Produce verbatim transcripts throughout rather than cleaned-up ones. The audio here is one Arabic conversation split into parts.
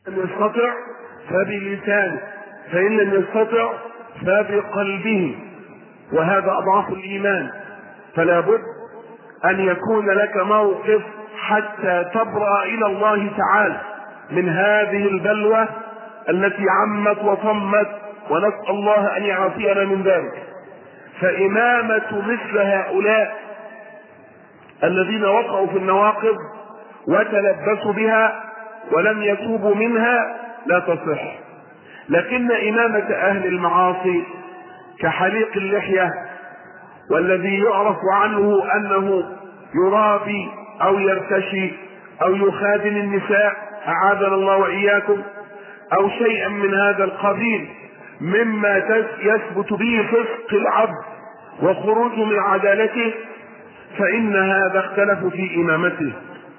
لم يستطع فبلسانه، فإن لم يستطع فبقلبه، وهذا أضعف الإيمان. فلا بد أن يكون لك موقف حتى تبرأ إلى الله تعالى من هذه البلوى التي عمت وطمت، ونسأل الله أن يعافينا من ذلك. فإمامة مثل هؤلاء الذين وقعوا في النواقض وتلبسوا بها ولم يتوبوا منها لا تصح. لكن إمامة أهل المعاصي كحليق اللحية، والذي يعرف عنه أنه يرابي أو يرتشي أو يخادم النساء، أعاذنا الله وإياكم، أو شيئا من هذا القبيل مما يثبت به فسق العبد وخروج من عدالته، فإن هذا اختلف في إمامته،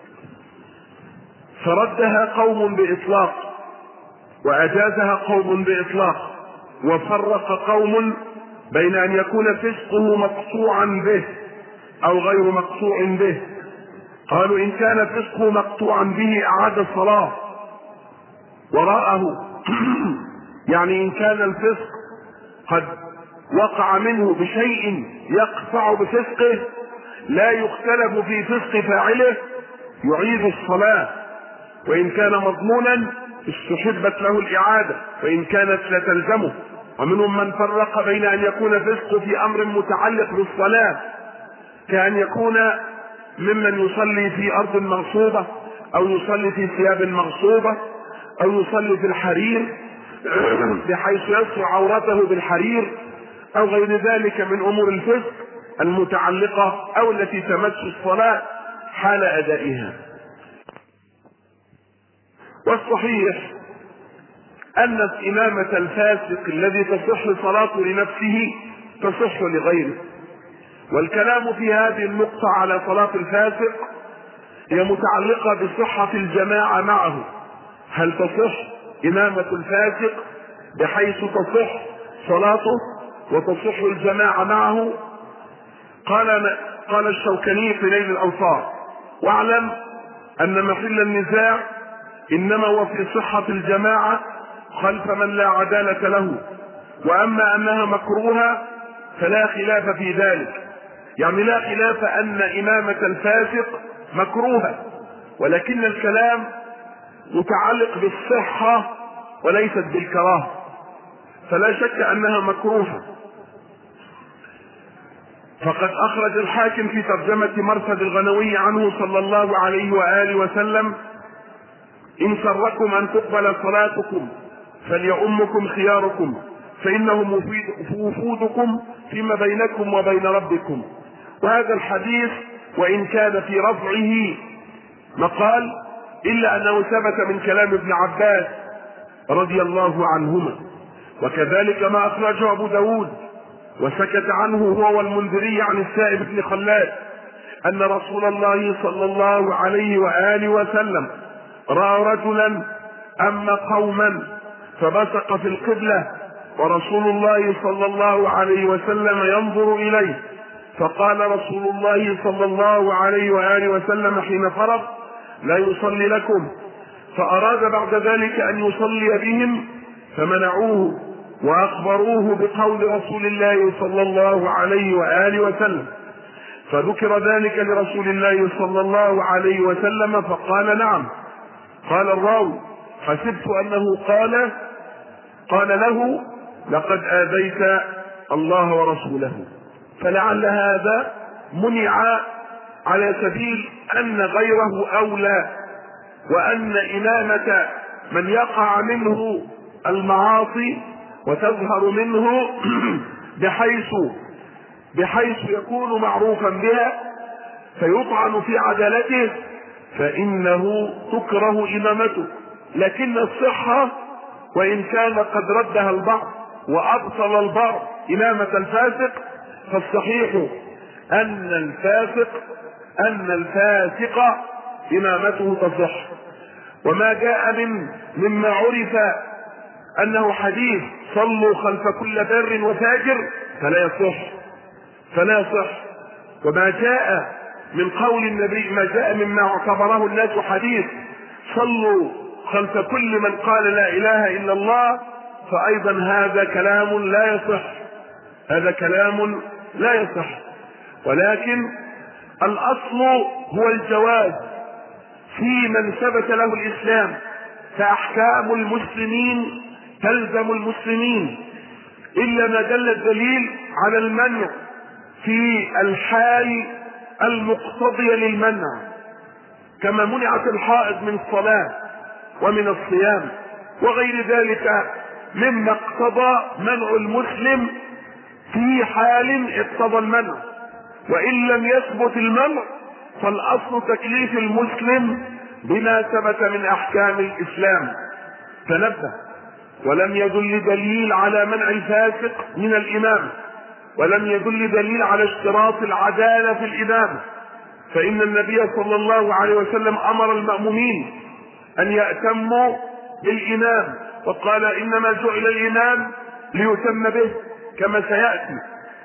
فردها قوم بإطلاق وأجازها قوم بإطلاق، وفرق قوم بين أن يكون فسقه مقطوعا به أو غير مقطوع به. قالوا إن كان فسقه مقطوعا به أعاد الصلاة وراءه يعني إن كان الفسق قد وقع منه بشيء يقطع بفسقه لا يختلف في فسق فاعله يعيد الصلاة، وإن كان مضمونا استحبت له الإعادة وإن كانت لا تلزمه. ومنهم من فرق بين أن يكون فسقه في أمر متعلق بالصلاة، كأن يكون ممن يصلي في أرض مغصوبة أو يصلي في ثياب مغصوبة أو يصلي في الحرير بحيث يستر عورته بالحرير أو غير ذلك من أمور الفسق المتعلقة أو التي تمس الصلاة حال أدائها. والصحيح أن إمامة الفاسق الذي تصح صلاته لنفسه تصح لغيره. والكلام في هذه النقطة على صلاة الفاسق هي متعلقة بصحة الجماعة معه. هل تصح إمامة الفاسق بحيث تصح صلاته وتصح الجماعة معه؟ قال قال الشوكاني في نيل الأوطار: واعلم أن محل النزاع إنما هو في صحة الجماعة خلف من لا عدالة له، وأما أنها مكروهة فلا خلاف في ذلك. يعني لا خلاف أن إمامة الفاسق مكروهة، ولكن الكلام متعلق بالصحة وليست بالكراهة، فلا شك أنها مكروهة. فقد أخرج الحاكم في ترجمة مرثد الغنوي عنه صلى الله عليه وآله وسلم: إن سركم أن تقبل صلاتكم فليؤمكم خياركم فإنهم وفودكم فيما بينكم وبين ربكم. وهذا الحديث وإن كان في رفعه مقال إلا أنه ثبت من كلام ابن عباس رضي الله عنهما. وكذلك ما أخرجه أبو داود وسكت عنه هو والمنذري عن السائب بن خلاد أن رسول الله صلى الله عليه وآله وسلم رأى رجلا أما قوما فبصق في القبلة ورسول الله صلى الله عليه وسلم ينظر إليه، فقال رسول الله صلى الله عليه وآله وسلم حين فرغ: لا يصلي لكم. فأراد بعد ذلك أن يصلي بهم فمنعوه وأخبروه بقول رسول الله صلى الله عليه وآله وسلم، فذكر ذلك لرسول الله صلى الله عليه وسلم فقال: نعم. قال الراوي: حسبت أنه قال قال له: لقد آذيت الله ورسوله. فلعل هذا منع على سبيل أن غيره أولى، وأن إمامة من يقع منه المعاصي وتظهر منه بحيث بحيث يكون معروفا بها فيطعن في عدالته فإنه تكره إمامته. لكن الصحة وإن كان قد ردها البعض وأبطل البعض إمامة الفاسق، فالصحيح أن الفاسق أن الفاسق إمامته تصح. وما جاء من مما عرف أنه حديث صلوا خلف كل بر وفاجر فلا يصح فلا يصح وما جاء من قول النبي، ما جاء مما اعتبره الناس حديث صلوا خلف كل من قال لا إله إلا الله، فأيضا هذا كلام لا يصح، هذا كلام لا يصح. ولكن الأصل هو الجواز في من ثبت له الإسلام، فأحكام المسلمين تلزم المسلمين إلا ما دل الدليل على المنع في الحال المقتضية للمنع، كما منعت الحائض من الصلاة ومن الصيام وغير ذلك مما اقتضى منع المسلم في حال اقتضى المنع. وإن لم يثبت المنع فالأصل تكليف المسلم بما ثبت من أحكام الإسلام. تنبه، ولم يدل دليل على منع الفاسق من الإمام، ولم يدل دليل على اشتراط العدالة في الإمام، فإن النبي صلى الله عليه وسلم أمر المأمومين أن يأتموا بالإمام، وقال إنما جعل الإمام ليتم به كما سيأتي،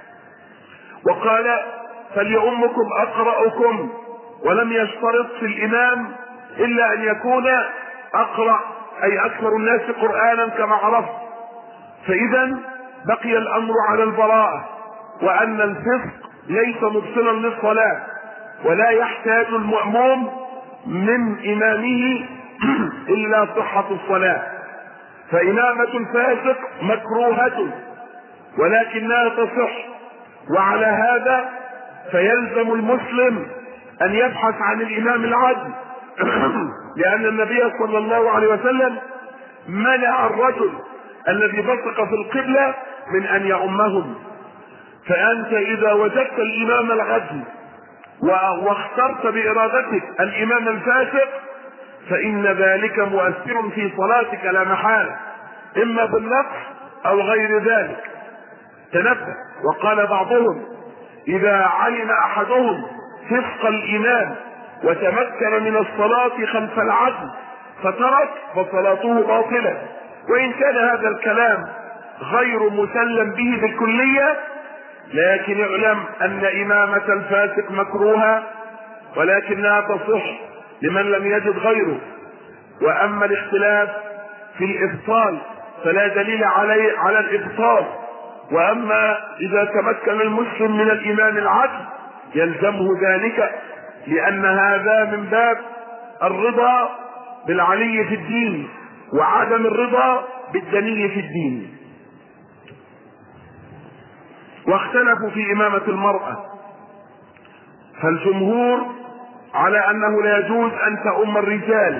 وقال فليؤمكم أقرأكم، ولم يشترط في الإمام إلا أن يكون أقرأ أي أكثر الناس قرآنا كما عرفت. فإذا بقي الأمر على البراءة، وأن الفسق ليس مبطلا للصلاة، ولا يحتاج المأموم من إمامه إلا صحة الصلاة. فإمامة الفاسق مكروهة ولكنها تصح، وعلى هذا فيلزم المسلم أن يبحث عن الإمام العدل، لأن النبي صلى الله عليه وسلم منع الرجل الذي بصق في القبلة من أن يؤمهم. فأنت إذا وجدت الإمام العدل واخترت بإرادتك الإمام الفاسق فإن ذلك مؤثر في صلاتك لا محالة، إما بالنقص أو غير ذلك. تنبه، وقال بعضهم إذا علم أحدهم فسق الإمام وتمكن من الصلاة خلف العدل فترك فصلاته باطلة. وإن كان هذا الكلام غير مسلم به بالكلية، لكن اعلم أن إمامة الفاسق مكروهة ولكنها تصح لمن لم يجد غيره. وأما الاختلاف في الإبطال فلا دليل عليه على الإبطال، وأما إذا تمكن المسلم من الإمام العدل يلزمه ذلك، لأن هذا من باب الرضا بالعلي في الدين وعدم الرضا بالدني في الدين. واختلفوا في إمامة المرأة، فالجمهور على أنه لا يجوز أن تؤم الرجال،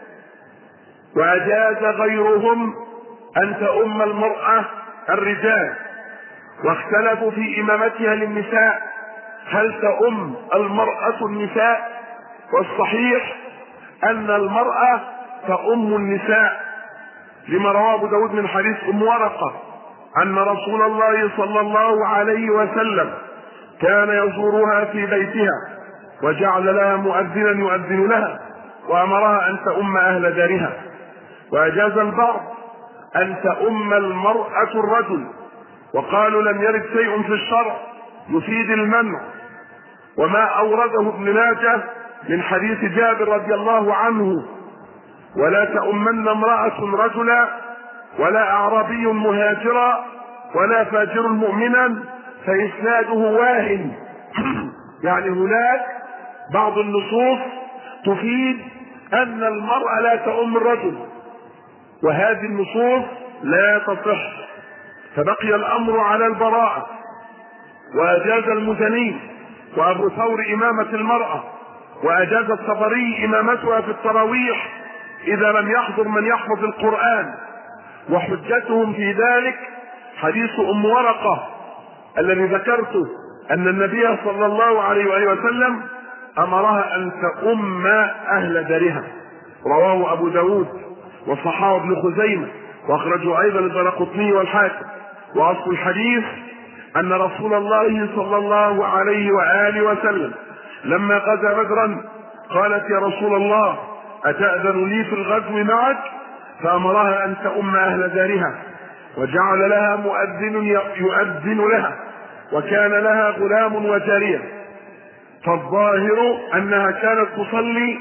وأجاز غيرهم أن تؤم المرأة الرجال. واختلفوا في إمامتها للنساء، هل تؤم المرأة النساء؟ والصحيح أن المرأة تؤم النساء، لما رواه أبو داود من حديث أم ورقة أن رسول الله صلى الله عليه وسلم كان يزورها في بيتها وجعل لها مؤذنا يؤذن لها وأمرها أن تؤم أهل دارها. وأجاز البعض أن تؤم المرأة الرجل، وقالوا لم يرد شيء في الشرع يفيد المنع، وما أورده ابن ماجه من حديث جابر رضي الله عنه ولا تؤمن امرأة رجلا ولا أعرابي مهاجرا ولا فاجر مؤمنا فإسناده واهن. يعني هناك بعض النصوص تفيد أن المرأة لا تؤم الرجل، وهذه النصوص لا تصح، فبقي الأمر على البراءة. وأجاز المزني وأبو ثور إمامة المرأة، وأجاز الطبري إمامتها في التراويح إذا لم يحضر من يحفظ القرآن. وحجتهم في ذلك حديث أم ورقة الذي ذكرته أن النبي صلى الله عليه وآله وسلم أمرها أن تؤم أهل دارها، رواه أبو داود وصححه ابن خزيمة وأخرجه أيضا الدارقطني والحاكم. وأصل الحديث أن رسول الله صلى الله عليه وآله وسلم لما غزا بدرا قالت يا رسول الله أتأذن لي في الغزو معك؟ فأمرها أن تؤم أهل دارها، وجعل لها مؤذن يؤذن لها، وكان لها غلام وجارية. فالظاهر أنها كانت تصلي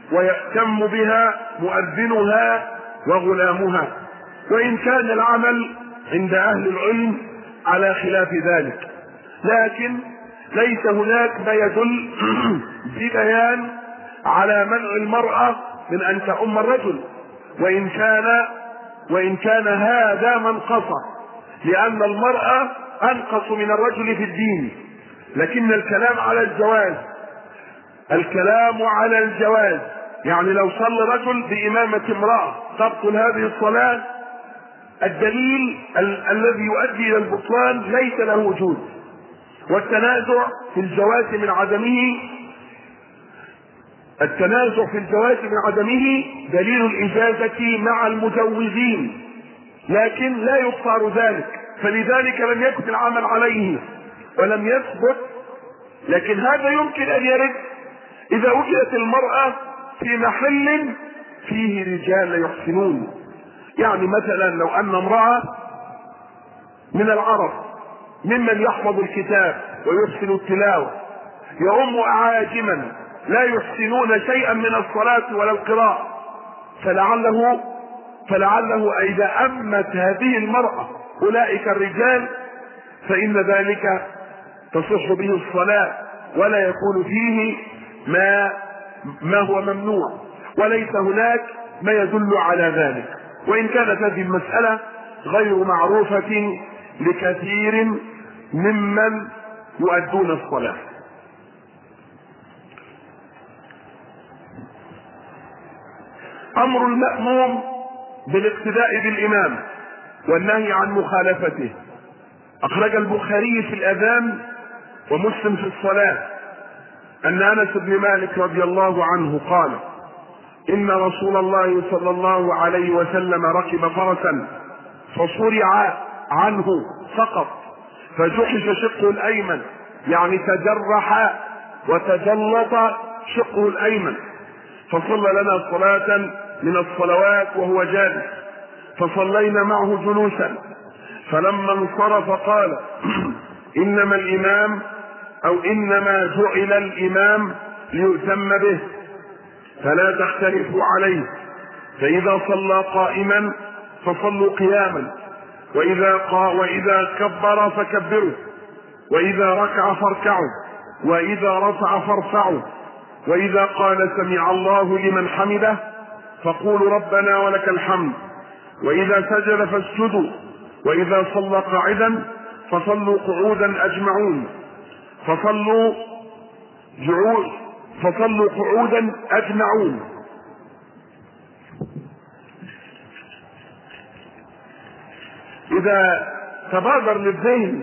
ويأتم بها مؤذنها وغلامها، وإن كان العمل عند أهل العلم على خلاف ذلك، لكن ليس هناك ما يدل ببيان على منع المرأة من أن تؤم الرجل، وإن كان وإن كان هذا منقصا، لأن المرأة أنقص من الرجل في الدين، لكن الكلام على الجواز الكلام على الجواز يعني لو صلى رجل بإمامة امرأة تبطل هذه الصلاة، الدليل ال- الذي يؤدي إلى البطلان ليس له وجود. والتنازع في الجواز من عدمه التنازع في الجواز من عدمه دليل الإجازة مع المجوزين، لكن لا يختار ذلك، فلذلك لم يكن العمل عليه ولم يثبت. لكن هذا يمكن أن يرد إذا وجدت المرأة في محل فيه رجال يحسنون، يعني مثلا لو أن امرأة من العرب ممن يحفظ الكتاب ويحسن التلاوة يؤم أعاجما لا يحسنون شيئا من الصلاة ولا القراءة، فلعله فلعله إذا أمت هذه المرأة أولئك الرجال فإن ذلك تصح به الصلاة ولا يكون فيه ما ما هو ممنوع، وليس هناك ما يدل على ذلك، وإن كانت هذه المسألة غير معروفة لكثير ممن يؤدون الصلاة. أمر المأموم بالاقتداء بالإمام والنهي عن مخالفته. أخرج البخاري في الأذان ومسلم في الصلاة أن أنس بن مالك رضي الله عنه قال: إن رسول الله صلى الله عليه وسلم ركب فرسا فصرع عنه سقط فجحش شقه الأيمن، يعني تجرح وتجلط شقه الأيمن، فصلى لنا صلاة من الصلوات وهو جالس، فصلينا معه جلوسا، فلما انصرف قال: إنما الإمام أو إنما جعل الإمام ليؤتم به فلا تختلفوا عليه، فإذا صلى قائما فصلوا قياما، وإذا قا وإذا كبر فكبروا، وإذا ركع فاركعوا، وإذا رفع فارفعوا، وإذا قال سمع الله لمن حمده فقولوا ربنا ولك الحمد، وإذا سجد فاسجدوا، وإذا صلى قاعدا فصلوا قعودا أجمعون، فصلوا جعود فصلوا قعودا أجمعون. إذا تبادر للذهن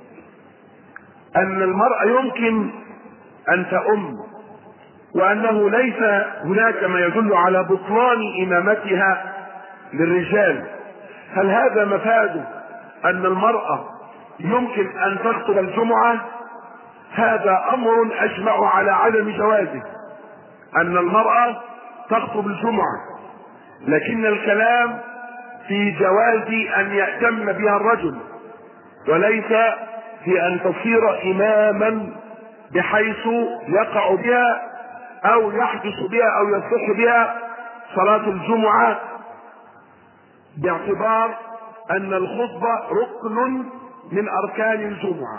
أن المرأة يمكن أن تؤم وأنه ليس هناك ما يدل على بطلان إمامتها للرجال، هل هذا مفاده أن المرأة يمكن أن تخطب الجمعة؟ هذا أمر أجمع على عدم جوازه، أن المرأة تخطب الجمعة، لكن الكلام في جواز أن يأتم بها الرجل، وليس في أن تصير إماما بحيث يقع بها أو يحدث بها أو يصح بها صلاة الجمعة، باعتبار أن الخطبة ركن من أركان الجمعة.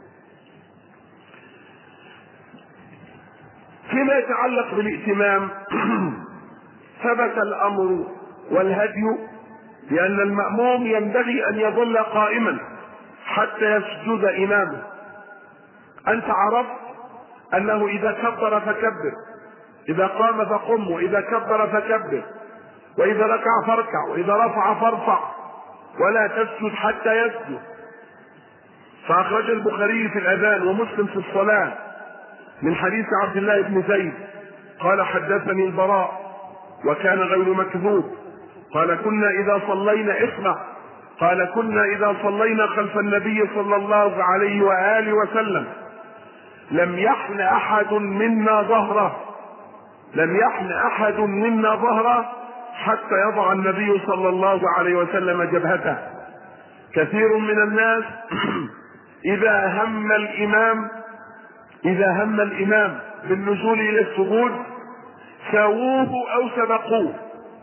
فيما يتعلق بالائتمام ثبت الأمر والهدي لأن المأموم ينبغي أن يظل قائما حتى يسجد إمامه. أنت عرفت أنه إذا كبر فكبر، إذا قام فقم، وإذا كبر فكبر، وإذا ركع فاركع، وإذا رفع فارفع، ولا تسجد حتى يسجد. فأخرج البخاري في الأذان ومسلم في الصلاة من حديث عبد الله بن زيد قال: حدثني البراء وكان غير مكذوب قال: كنا إذا صلينا اسمع قال كنا إذا صلينا خلف النبي صلى الله عليه وآله وسلم لم يحن أحد منا ظهره لم يحن أحد منا ظهره حتى يضع النبي صلى الله عليه وسلم جبهته. كثير من الناس إذا هم الإمام إذا هم الإمام بالنزول إلى السجود ساووه أو سبقوه،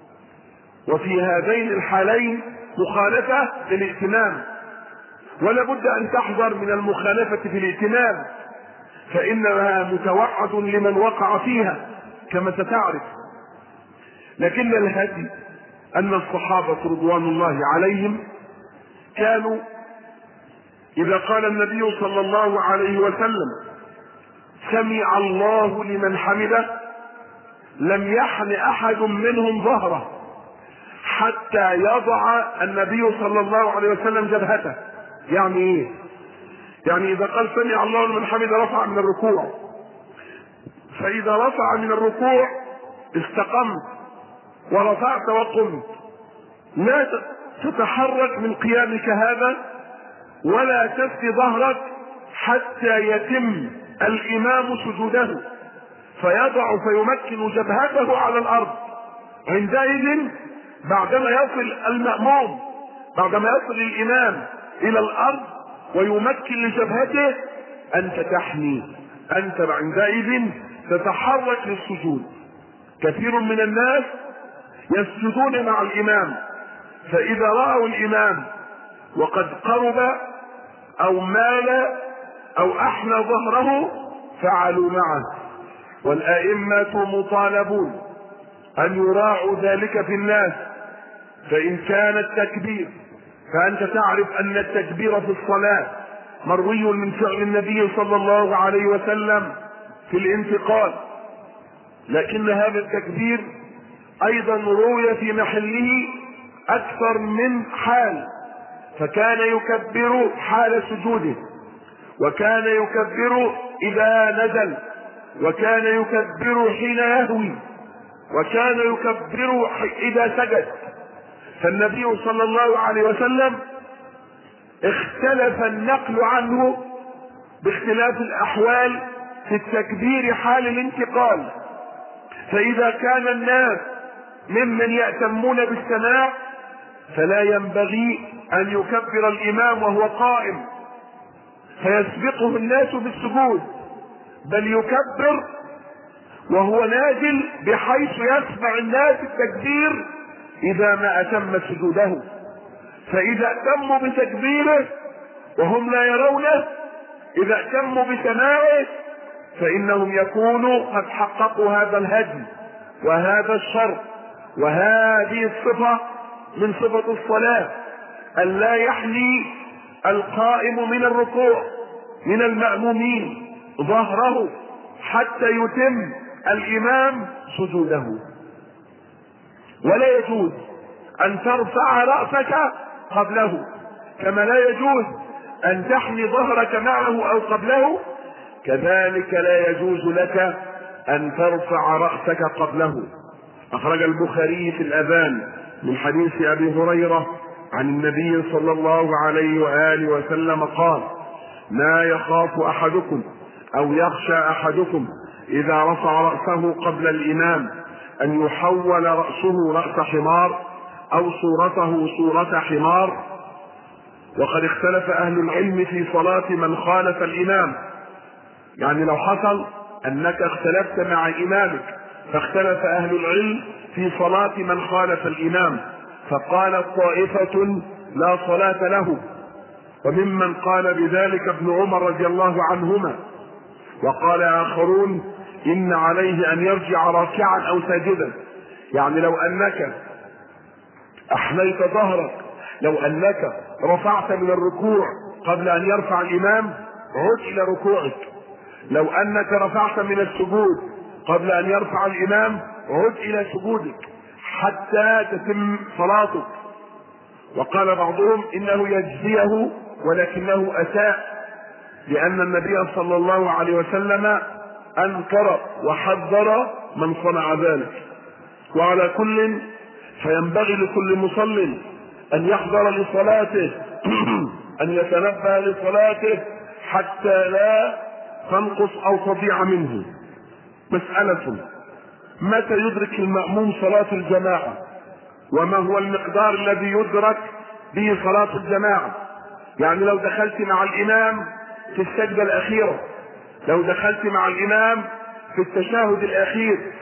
وفي هذين الحالين مخالفة للائتمام، ولا بد أن تحذر من المخالفة في الائتمام، فإنها متوعد لمن وقع فيها كما ستعرف. لكن الهدي أن الصحابة رضوان الله عليهم كانوا إذا قال النبي صلى الله عليه وسلم سمع الله لمن حمده لم يحن أحد منهم ظهره حتى يضع النبي صلى الله عليه وسلم جبهته. يعني ايه؟ يعني اذا قال سمع الله لمن حمده رفع من الركوع، فاذا رفع من الركوع استقمت ورفعت وقمت، لا تتحرك من قيامك هذا ولا تثني ظهرك حتى يتم الامام سجوده فيضع فيمكن جبهته على الارض. عندئذ بعدما يصل المأموم بعدما يصل الامام الى الارض ويمكن لجبهته انت تحني، انت عندئذ تتحرك للسجود. كثير من الناس يسجدون مع الامام، فاذا راوا الامام وقد قرب او مال او احنى ظهره فعلوا معه، والائمه مطالبون ان يراعوا ذلك في الناس. فان كان التكبير فانت تعرف ان التكبير في الصلاه مروي من فعل النبي صلى الله عليه وسلم في الانتقال، لكن هذا التكبير ايضا روي في محله اكثر من حال، فكان يكبر حال سجوده، وكان يكبر اذا نزل، وكان يكبر حين يهوي، وكان يكبر اذا سجد. فالنبي صلى الله عليه وسلم اختلف النقل عنه باختلاف الاحوال في التكبير حال الانتقال. فاذا كان الناس ممن يأتمون بالسماع فلا ينبغي ان يكبر الامام وهو قائم فيسبقه الناس بالسجود، بل يكبر وهو نازل بحيث يسمع الناس التكبير اذا ما اتم سجوده. فاذا اتموا بتكبيره وهم لا يرونه، اذا اتموا بسماعه فانهم يكونوا قد حققوا هذا الهدي وهذا الشرط وهذه الصفة من صفة الصلاة، أن لا يحني القائم من الركوع من المأمومين ظهره حتى يتم الإمام سجوده. ولا يجوز أن ترفع رأسك قبله، كما لا يجوز أن تحني ظهرك معه أو قبله، كذلك لا يجوز لك أن ترفع رأسك قبله. أخرج البخاري في الأذان من حديث أبي هريرة عن النبي صلى الله عليه وآله وسلم قال: لا يخاف أحدكم أو يخشى أحدكم إذا رفع رأسه قبل الإمام أن يحول رأسه رأس حمار أو صورته صورة حمار. وقد اختلف أهل العلم في صلاة من خالف الإمام، يعني لو حصل أنك اختلفت مع إمامك فاختلف أهل العلم في صلاة من خالف الإمام، فقال طائفة لا صلاة له، وممن قال بذلك ابن عمر رضي الله عنهما، وقال آخرون إن عليه أن يرجع راكعا أو ساجدا. يعني لو أنك أحنيت ظهرك، لو أنك رفعت من الركوع قبل أن يرفع الإمام عد إلى ركوعك، لو أنك رفعت من السجود قبل أن يرفع الإمام عد إلى سجودك حتى تتم صلاتك. وقال بعضهم إنه يجزيه ولكنه أساء، لأن النبي صلى الله عليه وسلم أنكر وحذر من صنع ذلك. وعلى كل فينبغي لكل مصل أن يحضر لصلاته أن يتنبه لصلاته حتى لا تنقص أو تضيع منه. مسألة: متى يدرك المأموم صلاة الجماعة؟ وما هو المقدار الذي يدرك به صلاة الجماعة؟ يعني لو دخلت مع الإمام في السجدة الأخيرة، لو دخلت مع الإمام في التشهد الأخير،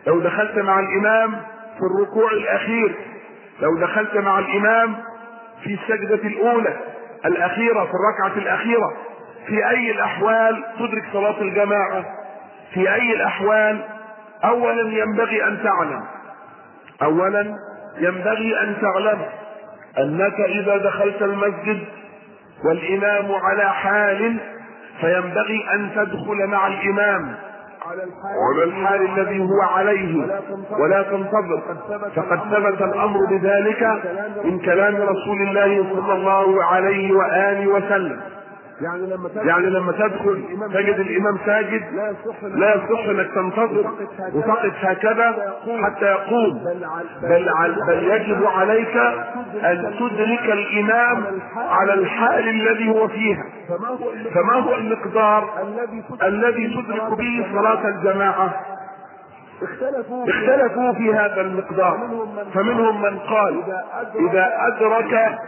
لو دخلت مع الامام في الركوع الاخير، لو دخلت مع الامام في السجدة الاولى الاخيرة في الركعة الاخيرة، في اي الاحوال تدرك صلاة الجماعة؟ في اي الاحوال؟ اولا ينبغي ان تعلم اولا ينبغي ان تعلم انك اذا دخلت المسجد والامام على حال فينبغي ان تدخل مع الامام على الحال الذي هو عليه ولا تنتظر، فقد ثبت الامر بذلك من كلام رسول الله صلى الله عليه واله وسلم. يعني لما تدخل تجد الامام ساجد لا يصح انك تنتظر وتقف هكذا حتى يقوم، بل, بل يجب عليك ان تدرك الامام على الحال الذي هو فيها. فما هو المقدار الذي تدرك به صلاة الجماعة؟ اختلفوا في هذا المقدار، فمنهم من قال اذا ادرك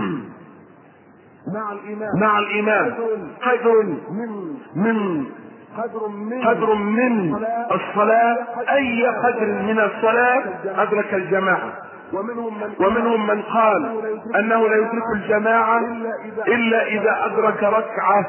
مع الإمام مع الإمام قدر من قدر من الصلاة، أي قدر من الصلاة أدرك الجماعة. ومنهم من قال أنه لا يدرك الجماعة إلا إذا أدرك ركعة،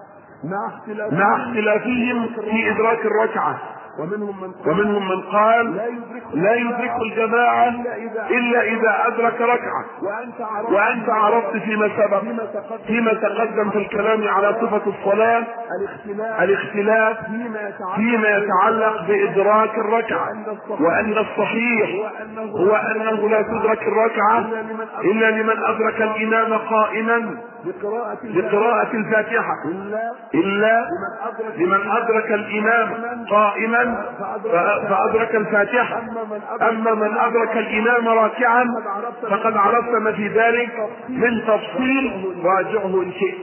مع اختلافهم في إدراك الركعة. ومنهم من قال لا يدرك الجماعة إلا إذا أدرك ركعة. وأنت عرفت فيما سبق فيما تقدم في الكلام على صفة الصلاة الاختلاف فيما يتعلق بإدراك الركعة، وأن الصحيح هو أنه لا تدرك الركعة إلا لمن أدرك الإمام قائما بقراءة الفاتحة، إلا لمن أدرك الإمام قائما فأدرك الفاتحة. أما من أدرك الإمام راكعا فقد عرفت ما في ذلك من تفصيل، راجعه إن شئت.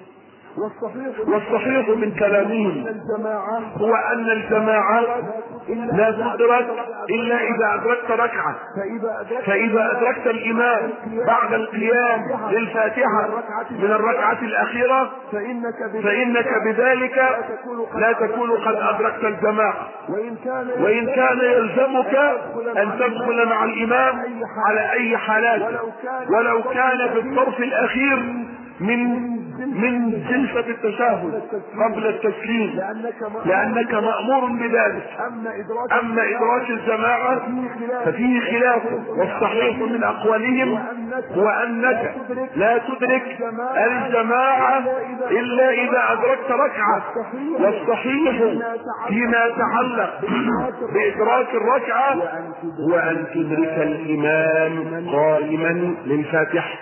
والصحيح من كلامهم هو أن الجماعة لا تدرك إلا إذا أدركت ركعة، فإذا أدركت الإمام بعد القيام للفاتحة من الركعة الأخيرة فإنك بذلك لا تكون قد أدركت الجماعة، وإن كان يلزمك أن تدخل مع الإمام على أي حالات، ولو كان في الطرف الأخير من من جلسة التشهد قبل التسليم، لأنك مأمور بذلك. أما إدراك الجماعة ففيه خلاف، والصحيح من أقوالهم هو أنك لا تدرك الجماعة إلا إذا أدركت ركعة. والصحيح فيما يتعلق بإدراك الركعة هو أن تدرك الإمام قائما للفاتحة.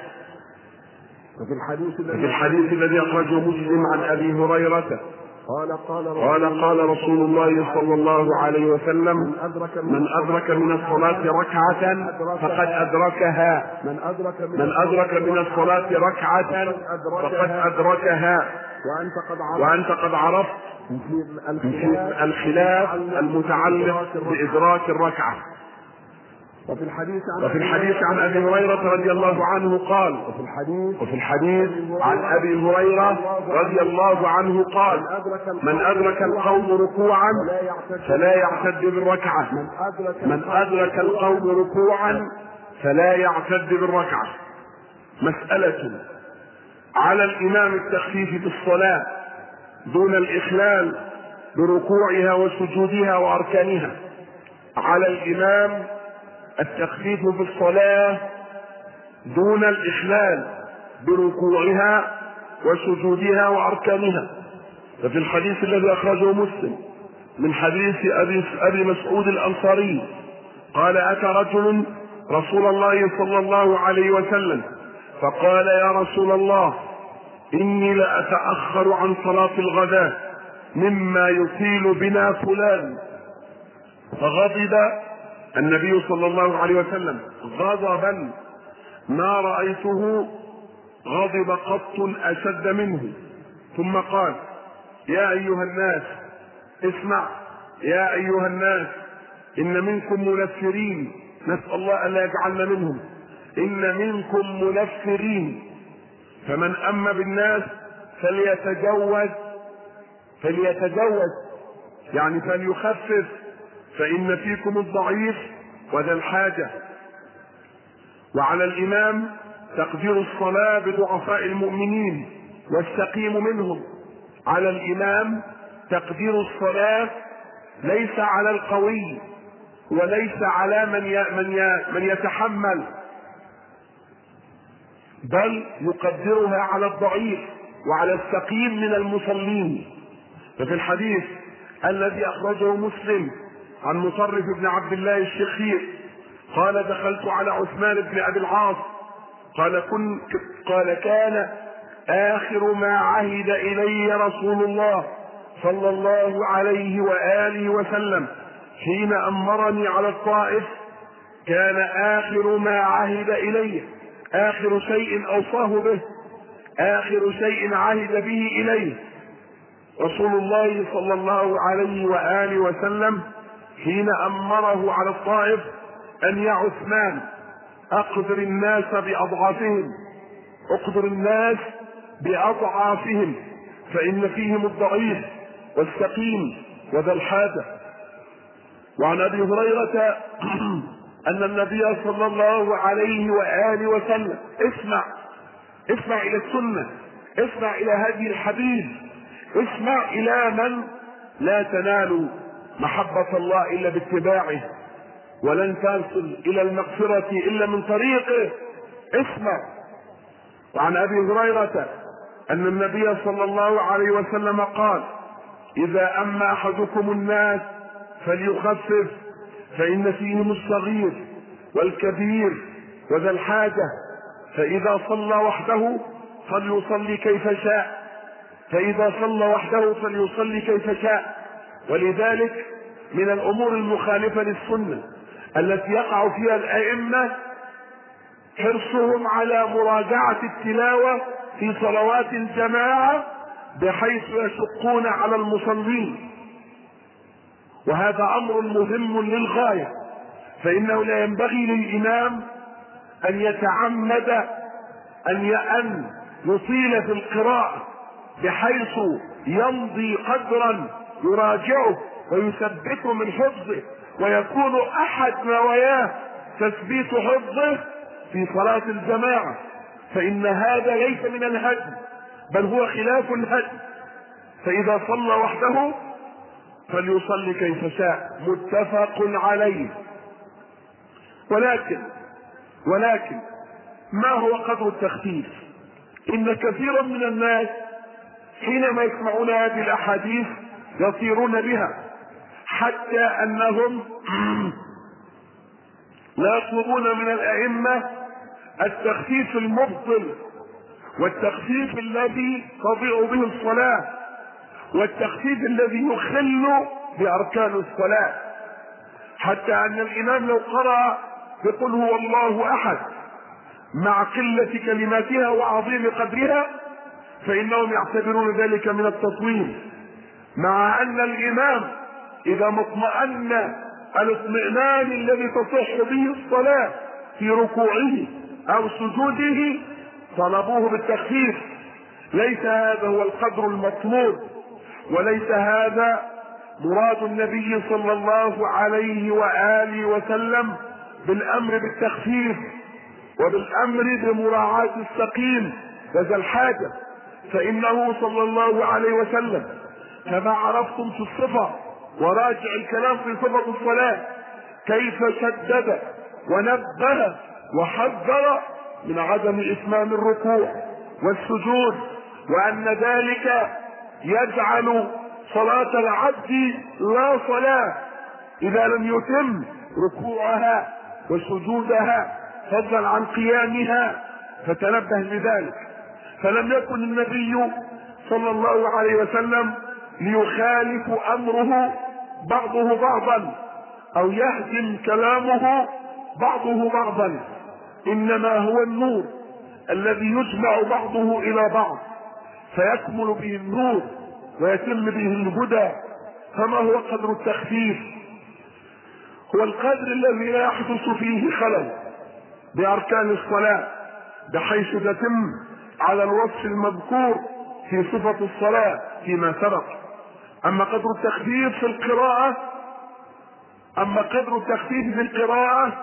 وفي الحديث في الحديث الذي أخرجه مسلم عن أبي هريرة قال قال رسول الله صلى الله عليه وسلم من أدرك من الصلاة ركعة فقد أدركها، من أدرك من الصلاة ركعة فقد أدركها. وأنت قد عرفت الخلاف المتعلق بإدراك الركعة. وفي الحديث عن, وفي الحديث عن أبي هريرة رضي الله عنه قال وفي الحديث, وفي الحديث عن أبي هريرة رضي الله عنه قال من أدرك القوم ركوعا فلا يعتد بالركعة، من أدرك القوم ركوعا فلا يعتد بالركعة. مسألة على الإمام التخفيف بالصلاة دون الإخلال بركوعها وسجودها وأركانها. على الإمام التخفيف في الصلاة دون الإخلال بركوعها وسجودها وأركانها. ففي الحديث الذي أخرجه مسلم من حديث أبي, أبي مسعود الأنصاري قال أتى رجل رسول الله صلى الله عليه وسلم فقال يا رسول الله إني لأتأخر عن صلاة الغداء مما يطيل بنا فلان. فغضب النبي صلى الله عليه وسلم غضبا ما رأيته غضب قط أشد منه، ثم قال يا أيها الناس اسمع، يا أيها الناس إن منكم منفرين، نسأل الله ألا يجعلنا منهم، إن منكم منفرين فمن أما بالناس فليتجوز فليتجوز يعني فليخفف فإن فيكم الضعيف وذا الحاجة. وعلى الإمام تقدير الصلاة بضعفاء المؤمنين والسقيم منهم. على الإمام تقدير الصلاة ليس على القوي وليس على من من من يتحمل، بل يقدرها على الضعيف وعلى السقيم من المصلين. ففي الحديث الذي أخرجه مسلم عن مصرف بن عبد الله الشخير قال: دخلت على عثمان بن أبي العاص قال كن قال كان آخر ما عهد إلي رسول الله صلى الله عليه وآله وسلم حين أمرني على الطائف، كان آخر ما عهد إلي، آخر شيء أوصاه به، آخر شيء عهد به إليه رسول الله صلى الله عليه وآله وسلم حين أمره على الطائف أن يا عثمان أقدر الناس بأضعافهم، أقدر الناس بأضعافهم، فإن فيهم الضعيف والسقيم وذا الحاجة. وعن أبي هريرة أن النبي صلى الله عليه وآله وسلم اسمع اسمع إلى السنة، اسمع إلى هذه الحديث، اسمع إلى من لا تنال محبة الله إلا باتباعه، ولن تصل إلى المغفرة إلا من طريقه. اسمع. وعن أبي هريرة أن النبي صلى الله عليه وسلم قال: إذا أما أحدكم الناس فليخفف، فإن فيهم الصغير والكبير وذا الحاجة، فإذا صلى وحده فليصلي كيف شاء، فإذا صلى وحده فليصلي كيف شاء. ولذلك من الأمور المخالفة للسنة التي يقع فيها الأئمة حرصهم على مراجعة التلاوة في صلوات الجماعة بحيث يشقون على المصلين، وهذا أمر مهم للغاية، فإنه لا ينبغي للإمام أن يتعمد أن أن يطيل في القراءة بحيث يمضي قدرا يراجعه ويثبته من حفظه، ويكون أحد نواياه تثبيت حفظه في صلاة الجماعة، فإن هذا ليس من الهدي بل هو خلاف الهدي. فإذا صلى وحده فليصلي كيف شاء، متفق عليه. ولكن ولكن ما هو قدر التخفيف؟ إن كثيرا من الناس حينما يسمعون هذه الأحاديث يطيرون بها، حتى أنهم لا يطلبون من الأئمة التخفيف المبطل، والتخفيف الذي تضيع به الصلاة، والتخفيف الذي يخل بأركان الصلاة، حتى أن الإمام لو قرأ بقل هو الله أحد مع قلة كلماتها وعظيم قدرها فإنهم يعتبرون ذلك من التطويل، مع أن الإمام إذا مطمئن الاطمئنان الذي تصح به الصلاة في ركوعه أو سجوده طلبوه بالتخفيف. ليس هذا هو القدر المطلوب، وليس هذا مراد النبي صلى الله عليه وآله وسلم بالأمر بالتخفيف وبالأمر بمراعاة السقيم وذا الحاجة، فإنه صلى الله عليه وسلم كما عرفتم في الصفة، وراجع الكلام في صفة الصلاة كيف شدد ونبه وحذر من عدم إتمام الركوع والسجود، وأن ذلك يجعل صلاة العبد لا صلاة إذا لم يتم ركوعها وسجودها فضلا عن قيامها، فتنبه لذلك. فلم يكن النبي صلى الله عليه وسلم ليخالف أمره بعضه بعضا أو يهدم كلامه بعضه بعضا، إنما هو النور الذي يجمع بعضه إلى بعض فيكمل به النور ويتم به الهدى. فما هو قدر التخفيف؟ هو القدر الذي لا يحدث فيه خلل بأركان الصلاة بحيث تتم على الوصف المذكور في صفة الصلاة فيما سبق. أما قدر التخفيف في القراءة اما قدر التخفيف في القراءة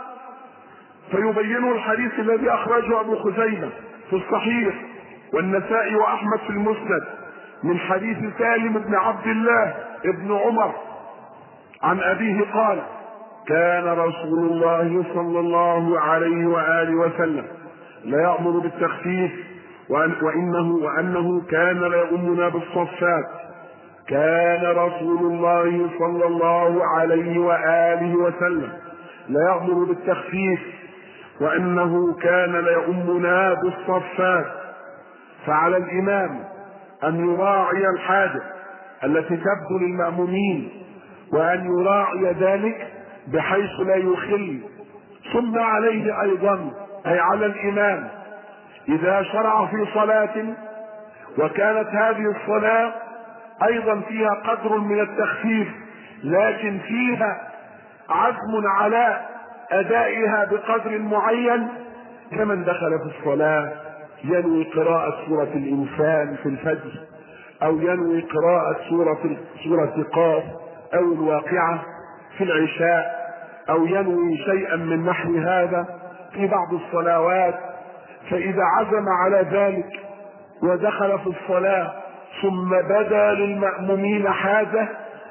فيبينه الحديث الذي اخرجه ابو خزيمة في الصحيح والنسائي واحمد في المسند من حديث سالم بن عبد الله ابن عمر عن ابيه قال: كان رسول الله صلى الله عليه وآله وسلم لا يأمر بالتخفيف وإنه وأنه كان لا يؤمنا بالصفات. كان رسول الله صلى الله عليه وآله وسلم لا يأمر بالتخفيف وأنه كان لا يؤمنا بالصفات. فعلى الإمام أن يراعي الحاجة التي تبدو للمأمومين وأن يراعي ذلك بحيث لا يخل. ثم عليه أيضا أي على الإمام إذا شرع في صلاة وكانت هذه الصلاة أيضا فيها قدر من التخفيف لكن فيها عزم على أدائها بقدر معين، كمن دخل في الصلاة ينوي قراءة سورة الإنسان في الفجر أو ينوي قراءة سورة سورة قاف أو الواقعة في العشاء أو ينوي شيئا من نحو هذا في بعض الصلوات. فإذا عزم على ذلك ودخل في الصلاة ثم بدا للمأمومين حاجة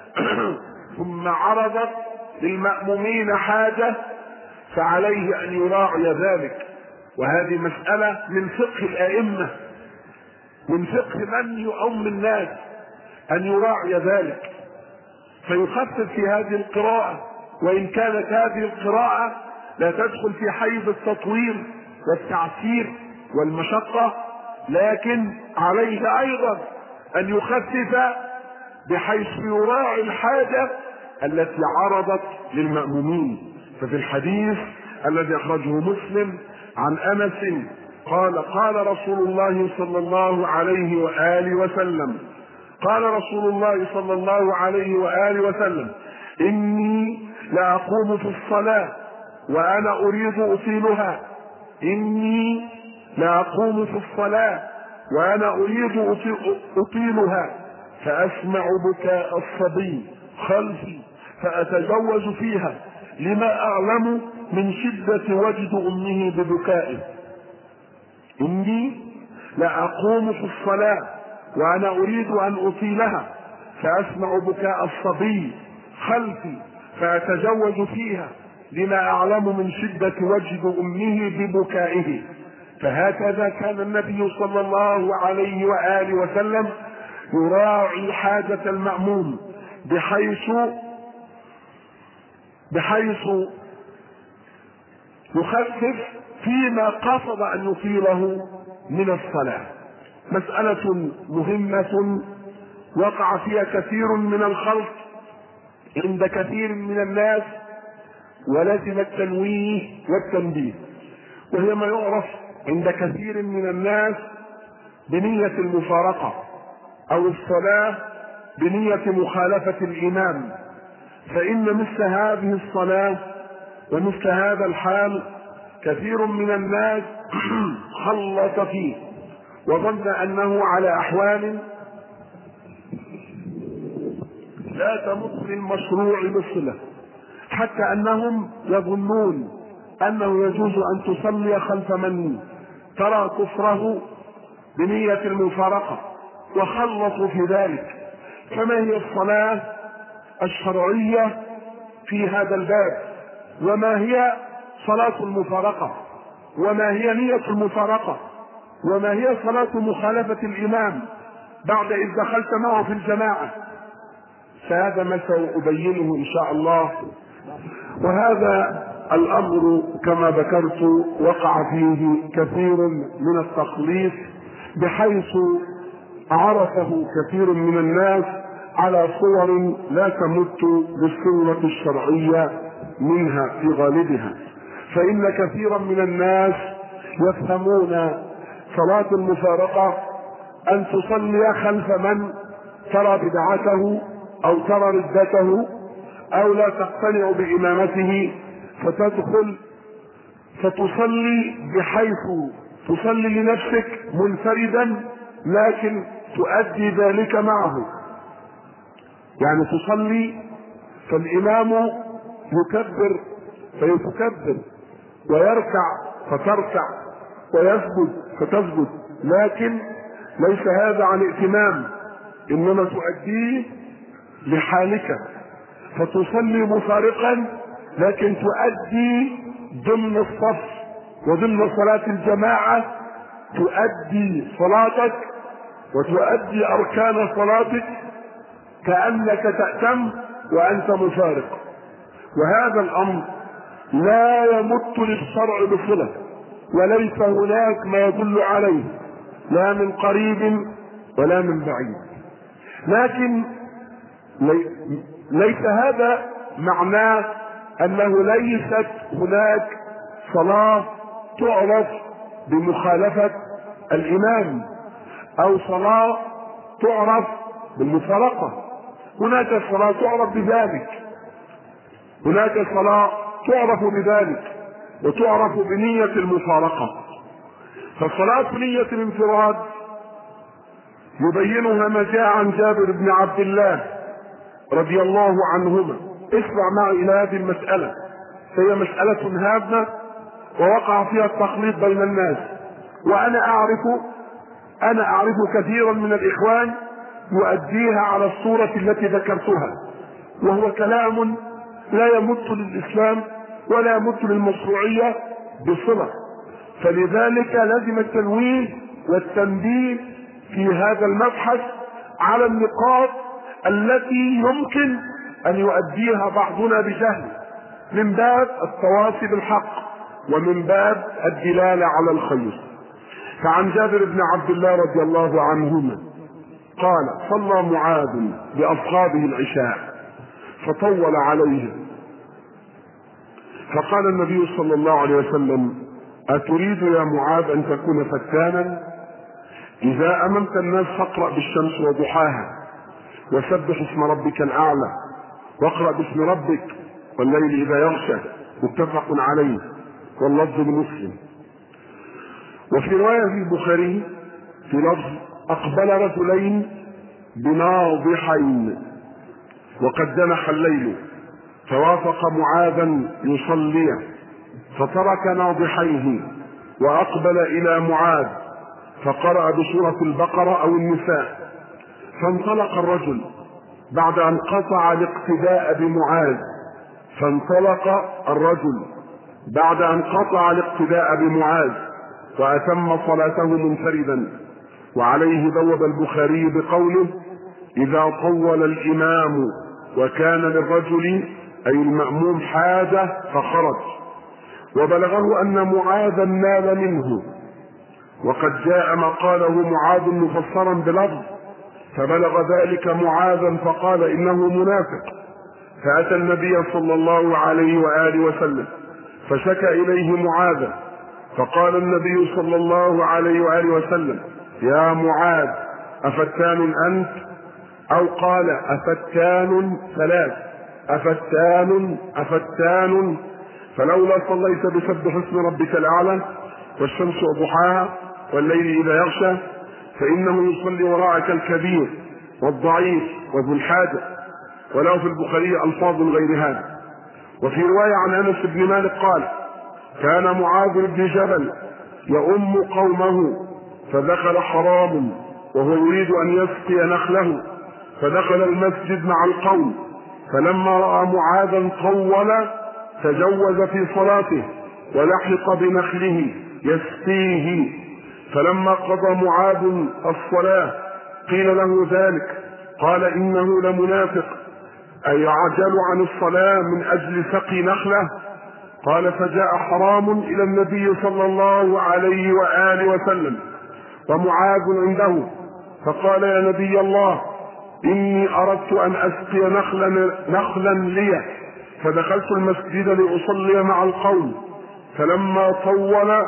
ثم عرضت للمأمومين حاجة فعليه أن يراعي ذلك. وهذه مسألة من فقه الأئمة، من فقه من يؤم الناس، أن يراعي ذلك فيخفف في هذه القراءة، وإن كانت هذه القراءة لا تدخل في حيز التطويل والتعسير والمشقة، لكن عليه أيضا أن يخفف بحيث يراعي الحاجة التي عرضت للمأمومين. ففي الحديث الذي أخرجه مسلم عن أنس قال: قال رسول الله صلى الله عليه وآله وسلم قال رسول الله صلى الله عليه وآله وسلم: إني لأقوم في الصلاة وأنا أريد أطيلها إني لأقوم في الصلاة وأنا أريد أطيلها فأسمع بكاء الصبي خلفي فأتجوز فيها لما أعلم من شدة وجد أمه ببكائه. إني لأقوم في الصلاة وأنا أريد أن أطيلها فأسمع بكاء الصبي خلفي فأتجوز فيها لما أعلم من شدة وجد أمه ببكائه. فهكذا كان النبي صلى الله عليه وآله وسلم يراعي حاجة المأموم بحيث بحيث يخفف فيما قصد أن يطيله من الصلاة. مسألة مهمة وقع فيها كثير من الخلق عند كثير من الناس ولازم التنويه والتنبيه، وهي ما يعرف عند كثير من الناس بنية المفارقة أو الصلاة بنية مخالفة الإمام. فإن مثل هذه الصلاة ومثل هذا الحال كثير من الناس خلط فيه وظن أنه على أحوال لا تمت للمشروع بصلة، حتى أنهم يظنون أنه يجوز أن تصلي خلف من ترى كفره بنية المفارقة وخلطوا في ذلك. فما هي الصلاة الشرعية في هذا الباب؟ وما هي صلاة المفارقة؟ وما هي نية المفارقة؟ وما هي صلاة مخالفة الإمام بعد إذ دخلت معه في الجماعة؟ فهذا ما سأبينه إن شاء الله. وهذا الأمر كما ذكرت وقع فيه كثير من التخليط بحيث عرفه كثير من الناس على صور لا تمت بالسنة الشرعية منها في غالبها. فإن كثيرا من الناس يفهمون صلاة المفارقة أن تصلي خلف من ترى بدعته أو ترى ردته أو لا تقتنع بإمامته، فتدخل فتصلي بحيث تصلي لنفسك منفردا لكن تؤدي ذلك معه. يعني تصلي فالإمام يكبر فيتكبر، ويركع فتركع، ويسجد فتسجد، لكن ليس هذا عن ائتمام، انما تؤديه لحالك، فتصلي مفارقا لكن تؤدي ضمن الصف وضمن صلاة الجماعة، تؤدي صلاتك وتؤدي اركان صلاتك كأنك تأتم وانت مفارق. وهذا الامر لا يمت للشرع بصلة، وليس هناك ما يدل عليه لا من قريب ولا من بعيد. لكن ليس هذا معناه انه ليست هناك صلاة تعرف بمخالفة الامام او صلاة تعرف بالمفارقة. هناك صلاة تعرف بذلك، هناك صلاة تعرف بذلك وتعرف بنية المفارقة. فصلاة نية الانفراد يبينها ما جاء عن جابر بن عبد الله رضي الله عنهما. اسمع معي الى هذه المسألة، هي مسألة هامة ووقع فيها التخليط بين الناس، وانا اعرف انا اعرف كثيرا من الاخوان يؤديها على الصورة التي ذكرتها، وهو كلام لا يمت للاسلام ولا يمت للمشروعية بصلة. فلذلك لازم التنويه والتنبيه في هذا المبحث على النقاط التي يمكن ان يؤديها بعضنا بجهل، من باب التواصي بالحق ومن باب الدلالة على الخير. فعن جابر بن عبد الله رضي الله عنهما قال: صلى معاذ بأصحابه العشاء فطول عليهم، فقال النبي صلى الله عليه وسلم: أتريد يا معاذ أن تكون فتانا؟ إذا أممت الناس فاقرأ بالشمس وضحاها، وسبح اسم ربك الأعلى، واقرأ باسم ربك والليل إذا يغشى، متفق عليه واللفظ لمسلم. وفي رواية في البخاري في لفظ: أقبل رجلين بناضحين وقد جنح الليل، فوافق معاذا يصلي، فترك ناضحيه وأقبل إلى معاذ فقرأ بسورة البقرة أو النساء. فانطلق الرجل بعد أن قطع الاقتداء بمعاذ فانطلق الرجل بعد أن قطع الاقتداء بمعاذ وأتم صلاته منفردا. وعليه بوب البخاري بقوله: إذا طول الإمام وكان للرجل أي المأموم حاجة فخرج. وبلغه أن معاذا نال منه، وقد جاء ما قاله معاذ مفسرا بلفظ: فبلغ ذلك معاذا فقال إنه منافق، فأتى النبي صلى الله عليه وآله وسلم فشكى إليه معاذا، فقال النبي صلى الله عليه وآله وسلم: يا معاذ أفتان أنت؟ أو قال أفتان ثلاث، أفتان أفتان، فلولا صليت بسبح اسم ربك الأعلى والشمس وضحاها والليل إذا يغشى فإنه يصلي وراءك الكبير والضعيف وذو الحاجة. وله في البخاري ألفاظ غير هذا. وفي رواية عن أنس بن مالك قال: كان معاذ بن جبل يؤم قومه فدخل حرام وهو يريد أن يسقي نخله، فدخل المسجد مع القوم، فلما رأى معاذا طول تجوز في صلاته ولحق بنخله يسقيه، فلما قضى معاذ الصلاة قيل له ذلك قال: إنه لمنافق أيعجل عن الصلاة من أجل سقي نخله؟ قال: فجاء حرام إلى النبي صلى الله عليه وآله وسلم ومعاذ عنده، فقال: يا نبي الله، إني أردت أن أسقي نخلا, نخلا لي، فدخلت المسجد لأصلي مع القوم، فلما طول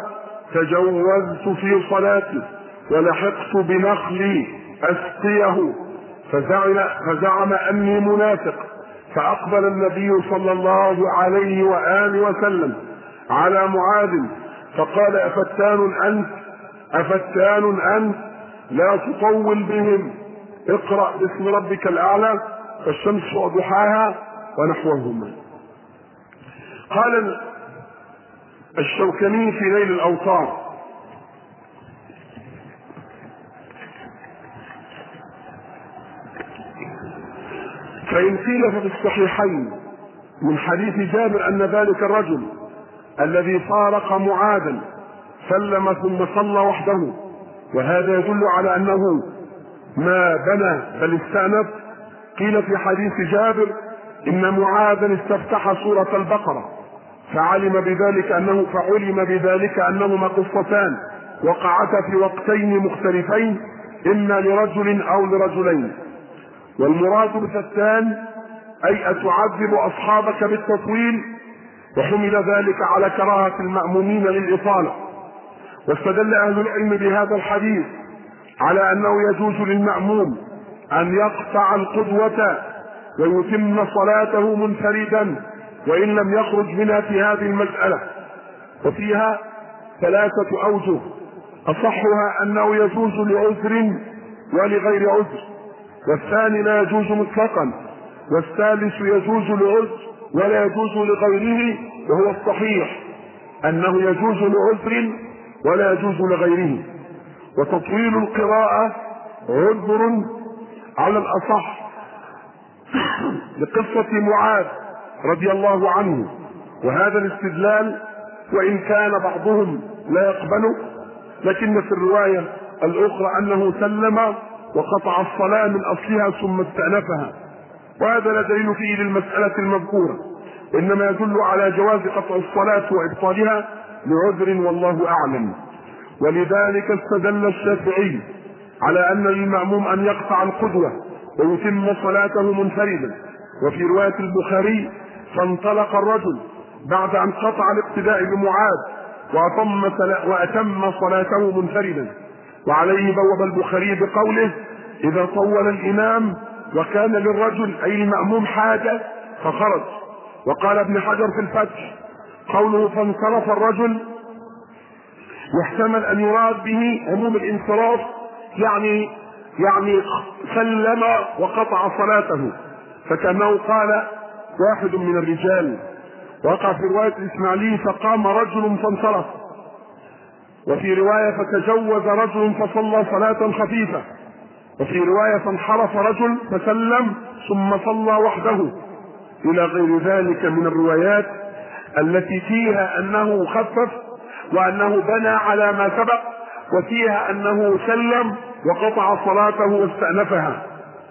تجوزت في صلاتي ولحقت بنخلي أسقيه، فزعم, فزعم أني منافق. فأقبل النبي صلى الله عليه وآله وسلم على معاذ فقال: أفتان أنت أفتان أنت لا تطول بهم، اقرأ باسم ربك الأعلى والشمس وضحاها ونحوهما. قال الشوكاني في نيل الأوطار: فإن قيل ففي الصحيحين من حديث جابر أن ذلك الرجل الذي فارق معاذا سلم ثم صلى وحده، وهذا يدل على أنه ما بنى بل استأنف. قيل في حديث جابر إن معاذا استفتح سورة البقرة فعلم بذلك أنه فعلم بذلك أنهما قصتان وقعتا في وقتين مختلفين إما لرجل أو لرجلين. والمراد بفتان أي أتعذب أصحابك بالتطويل، وحمل ذلك على كراهة المأمومين للإطالة. واستدل أهل العلم بهذا الحديث على أنه يجوز للمأموم أن يقطع القدوة ويتم صلاته منفردا وإن لم يخرج منها في هذه المسألة. وفيها ثلاثة أوجه: أصحها أنه يجوز لعذر ولغير عذر، والثاني لا يجوز مطلقا، والثالث يجوز لعذر ولا يجوز لغيره، وهو الصحيح أنه يجوز لعذر ولا يجوز لغيره. وتطويل القراءة عذر على الأصح لقصة معاذ رضي الله عنه، وهذا الاستدلال وإن كان بعضهم لا يقبله، لكن في الرواية الأخرى أنه سلم وقطع الصلاة من أصلها ثم استأنفها، وهذا لا دليل فيه للمسألة المذكورة، إنما يدل على جواز قطع الصلاة وإبطالها لعذر والله أعلم. ولذلك استدل الشافعي على أن للمأموم أن يقطع القدوة ويتم صلاته منفردا. وفي رواية البخاري: فانطلق الرجل بعد أن قطع الاقتداء بمعاذ وأتم, وأتم صلاته منفردا. وعليه بوب البخاري بقوله: إذا طول الإمام وكان للرجل أي المأموم حاجة فخرج. وقال ابن حجر في الفتح: قوله فانصرف الرجل يحتمل أن يراد به عموم الانصراف، يعني يعني سلم وقطع صلاته، فكأنه قال واحد من الرجال. وقع في رواية الإسماعيلي: فقام رجل فانصرف. وفي رواية: فتجوز رجل فصلى صلاة خفيفة. وفي رواية: فانحرف رجل فسلم ثم صلى وحده، إلى غير ذلك من الروايات التي فيها أنه خفف وأنه بنى على ما سبق، وفيها أنه سلم وقطع صلاته واستأنفها.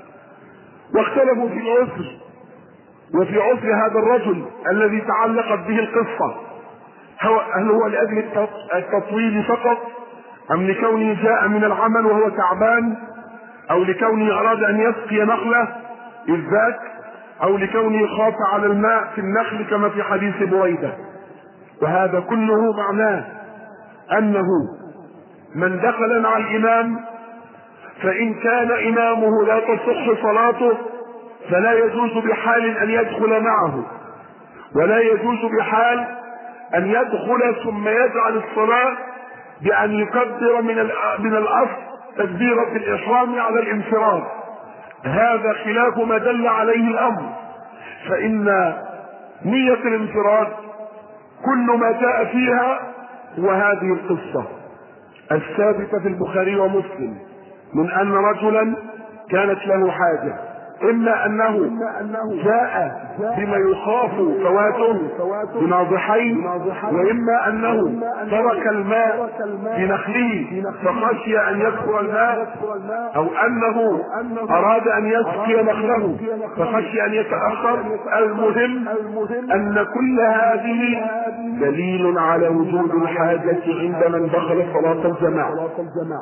واختلفوا في العذر وفي عذر هذا الرجل الذي تعلقت به القصة، هل هو لأجل التطويل فقط أم لكونه جاء من العمل وهو تعبان، أو لكونه أراد أن يسقي نخلة إذ ذاك، أو لكونه خاف على الماء في النخل كما في حديث بريدة. وهذا كله معناه أنه من دخل مع الإمام فإن كان إمامه لا تصح صلاته فلا يجوز بحال أن يدخل معه، ولا يجوز بحال أن يدخل ثم يجعل الصلاة بأن يكبر من من الأصل تكبيرة الإحرام على الانفراد. هذا خلاف ما دل عليه الأمر، فإن نية الانفراد كل ما جاء فيها وهذه القصة الثابتة في البخاري ومسلم من أن رجلا كانت له حاجة، إما أنه جاء بما يخاف فواته بناضحين، وإما أنه ترك الماء بنخله فخشي أن يكثر الماء، أو أنه أراد أن يسقي نخله فخشي أن يتأخر. المهم أن كل هذه دليل على وجود الحاجة عند من دخل صلاة الجماعة.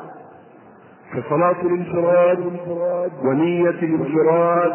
فصلاة الانفراد ونية الانفراد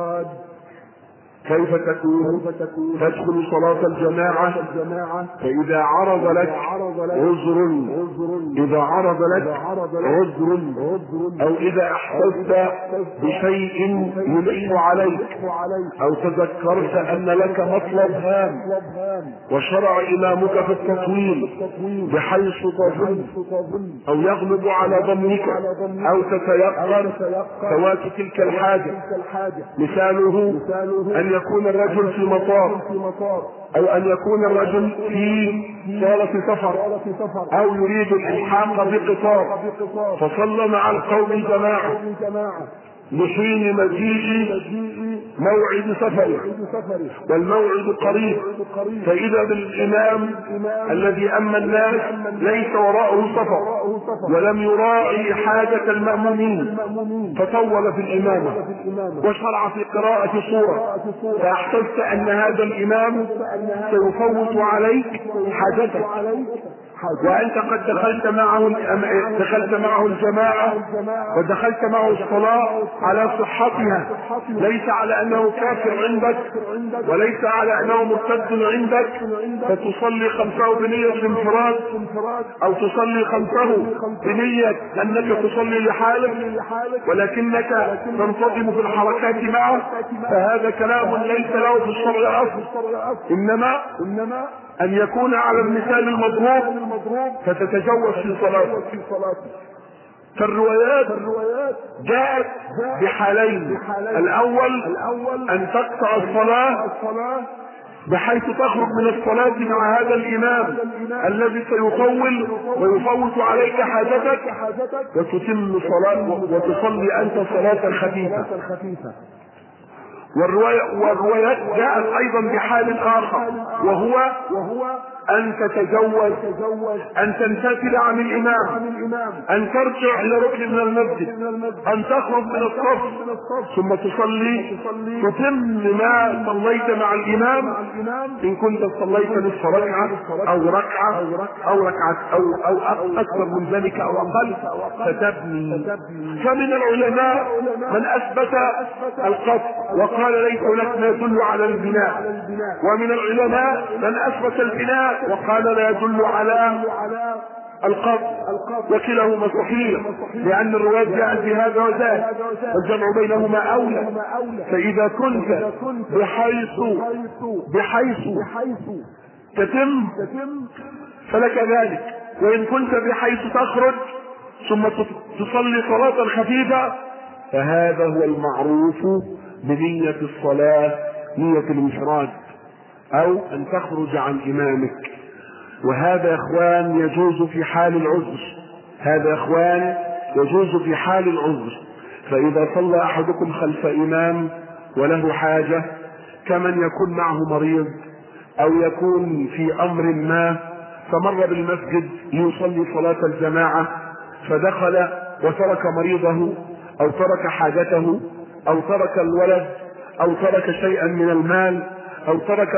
كيف تكون؟ تدخل صلاة الجماعة فإذا عرض لك عذر إذا عرض لك عذر أو إذا أحسست بشيء يلح عليك أو تذكرت أن لك مطلب هام وشرع إمامك في التطويل بحيث تظن أو يغلب على ظنك أو تتيقن فوات تلك الحاجة. مثاله أن أن يكون الرجل في مطار، أو أن يكون الرجل في صالة سفر، أو يريد الإلحاق بقطار فصلى مع القوم جماعة لحين مجيء موعد سفره والموعد قريب، فإذا بالإمام الذي أما الناس ليس وراءه سفر ولم يراعي حاجة المأمومين فطول في الإمامة وشرع في قراءة سورة، فأحسست أن هذا الإمام سيفوت عليك حاجتك، وأنت قد دخلت معه دخلت معه الجماعة ودخلت معه الصلاة على صحتها، ليس على أنه كافر عندك وليس على أنه مرتد عندك، فتصلي خمسه بنية الانفراد أو تصلي خمسه بنية أنك تصلي لحالك ولكنك تنتظم في الحركات معه، فهذا كلام ليس له في الشرع أصل، إنما أن يكون على المثال المضروب فتتجوز في صلاتك. فالروايات جاءت بحالين، الأول أن تقطع الصلاة بحيث تخرج من الصلاة مع هذا الإمام الذي سيطول ويفوت عليك حاجتك وتتم صلاة وتصلي أنت صلاة خفيفة. والروايات جاءت أيضا بحال آخر وهو أن تتجوز، أن تنفتل عن الإمام، أن ترجع إلى ركن من المسجد، أن تخرج من الصف ثم تصلي تتم ما صليت مع الإمام إن كنت صليت نصف ركعة أو ركعة أو ركعة أو أو أكثر من ذلك أو أقل فتبني. فمن العلماء من أثبت القطع وقال ليس هناك ما يدل على البناء، ومن العلماء من أثبت البناء وقال لا يدل على القطع، وكلاهما صحيح لأن الروايات جاءت بهذا وذاك والجمع بينهما أولى. فإذا كنت بحيث بحيث تتم فلك ذلك، وإن كنت بحيث تخرج ثم تصلي صلاة خفيفة فهذا هو المعروف بنية الصلاة، نية الانفراد أو أن تخرج عن إمامك. وهذا يا إخوان يجوز في حال العذر، هذا يا إخوان يجوز في حال العذر. فإذا صلى أحدكم خلف إمام وله حاجة كمن يكون معه مريض أو يكون في أمر ما فمر بالمسجد ليصلي صلاة الجماعة فدخل وترك مريضه أو ترك حاجته أو ترك الولد أو ترك شيئا من المال أو ترك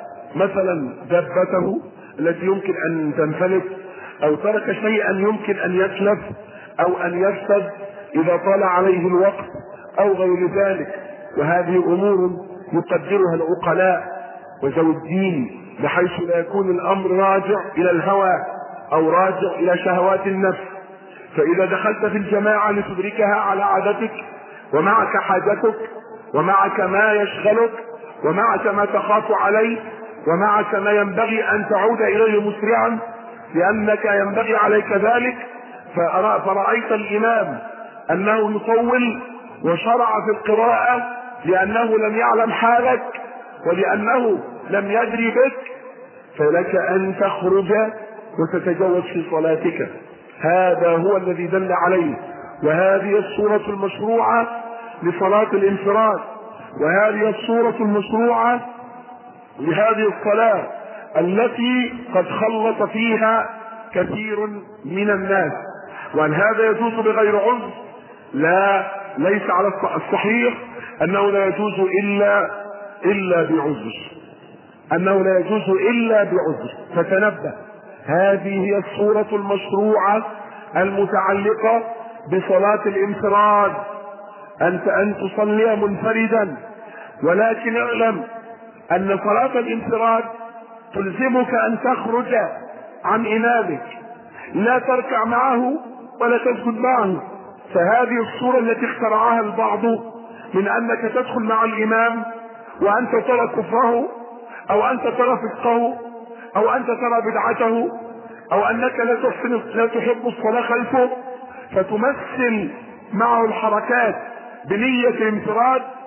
مثلا دابته التي يمكن أن تنفلت أو ترك شيئا يمكن أن يتلف أو أن يفسد إذا طال عليه الوقت أو غير ذلك، وهذه أمور يقدرها العقلاء وذوي الدين بحيث لا يكون الأمر راجع إلى الهوى أو راجع إلى شهوات النفس. فإذا دخلت في الجماعة لتدركها على عادتك ومعك حاجتك ومعك ما يشغلك ومعك ما تخاف عليه ومعك ما ينبغي أن تعود إليه مسرعا لأنك ينبغي عليك ذلك، فرأيت الإمام أنه يطول وشرع في القراءة لأنه لم يعلم حالك ولأنه لم يدري بك، فلك أن تخرج وتتجوز في صلاتك. هذا هو الذي دل عليه، وهذه الصورة المشروعة لصلاة الانفراد، وهذه الصورة المشروعة لهذه الصلاة التي قد خلط فيها كثير من الناس. وأن هذا يجوز بغير عذر؟ لا، ليس على الصحيح أنه لا يجوز إلا إلا بعذر، أنه لا يجوز إلا بعذر. فتنبه، هذه هي الصورة المشروعة المتعلقة بصلاة الانفراد، أنت أن تصلي منفردا، ولكن اعلم أن صلاة الانفراد تلزمك أن تخرج عن إمامك، لا تركع معه ولا تسجد معه. فهذه الصورة التي اخترعها البعض من أنك تدخل مع الإمام وأنت ترى كفره أو أنت ترى فسقه أو أنت ترى بدعته أو أنك لا تحسن لا تحب الصلاة خلفه فتمثل معه الحركات بنية الانفراد،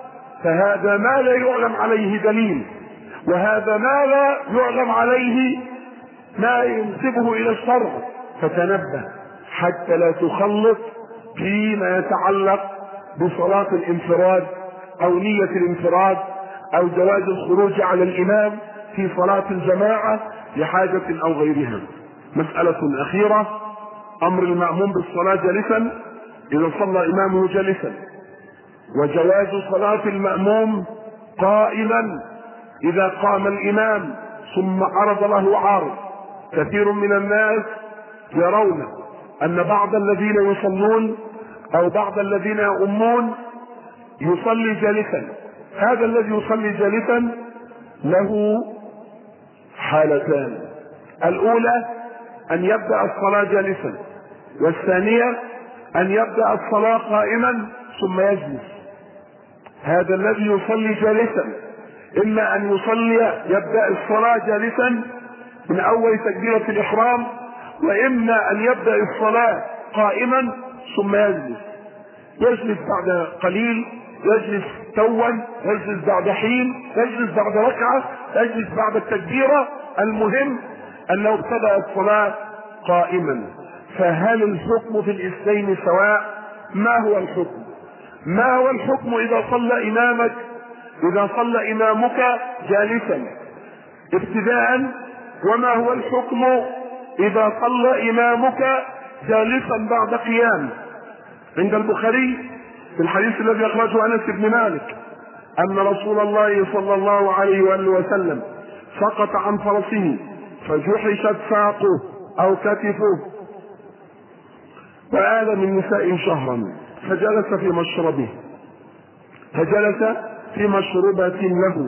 فهذا ما لا يعلم عليه دليل، وهذا ما لا يعلم عليه ما ينسبه الى الشرع. فتنبه حتى لا تخلط فيما يتعلق بصلاة الانفراد او نية الانفراد او جواز الخروج على الامام في صلاة الجماعة لحاجة او غيرها. مسألة اخيرة: امر المأموم بالصلاة جالسا اذا صلى امامه جالسا، وجواز صلاة المأموم قائما اذا قام الامام ثم عرض له عارض. كثير من الناس يرون ان بعض الذين يصلون او بعض الذين يؤمون يصلي جالسا. هذا الذي يصلي جالسا له حالتان: الاولى ان يبدأ الصلاة جالسا، والثانية ان يبدأ الصلاة قائما ثم يجلس. هذا الذي يصلي جالسا اما ان يصلي يبدأ الصلاة جالسا من اول تكبيرة الاحرام، واما ان يبدأ الصلاة قائما ثم يجلس. يجلس بعد قليل، يجلس توا، يجلس بعد حين، يجلس بعد ركعة، يجلس بعد التكبيرة. المهم انه ابتدأ الصلاة قائما. فهل الحكم في الاثنين سواء؟ ما هو الحكم؟ ما هو الحكم اذا صلى امامك اذا صلى امامك جالسا ابتداء؟ وما هو الحكم اذا صلى امامك جالسا بعد قيام؟ عند البخاري في الحديث الذي اخرجه انس بن مالك ان رسول الله صلى الله عليه واله وسلم سقط عن فرسه فجحشت ساقه او كتفه، وآل من نساء شهرا، فجلس في مشربه فجلس في مشربة له،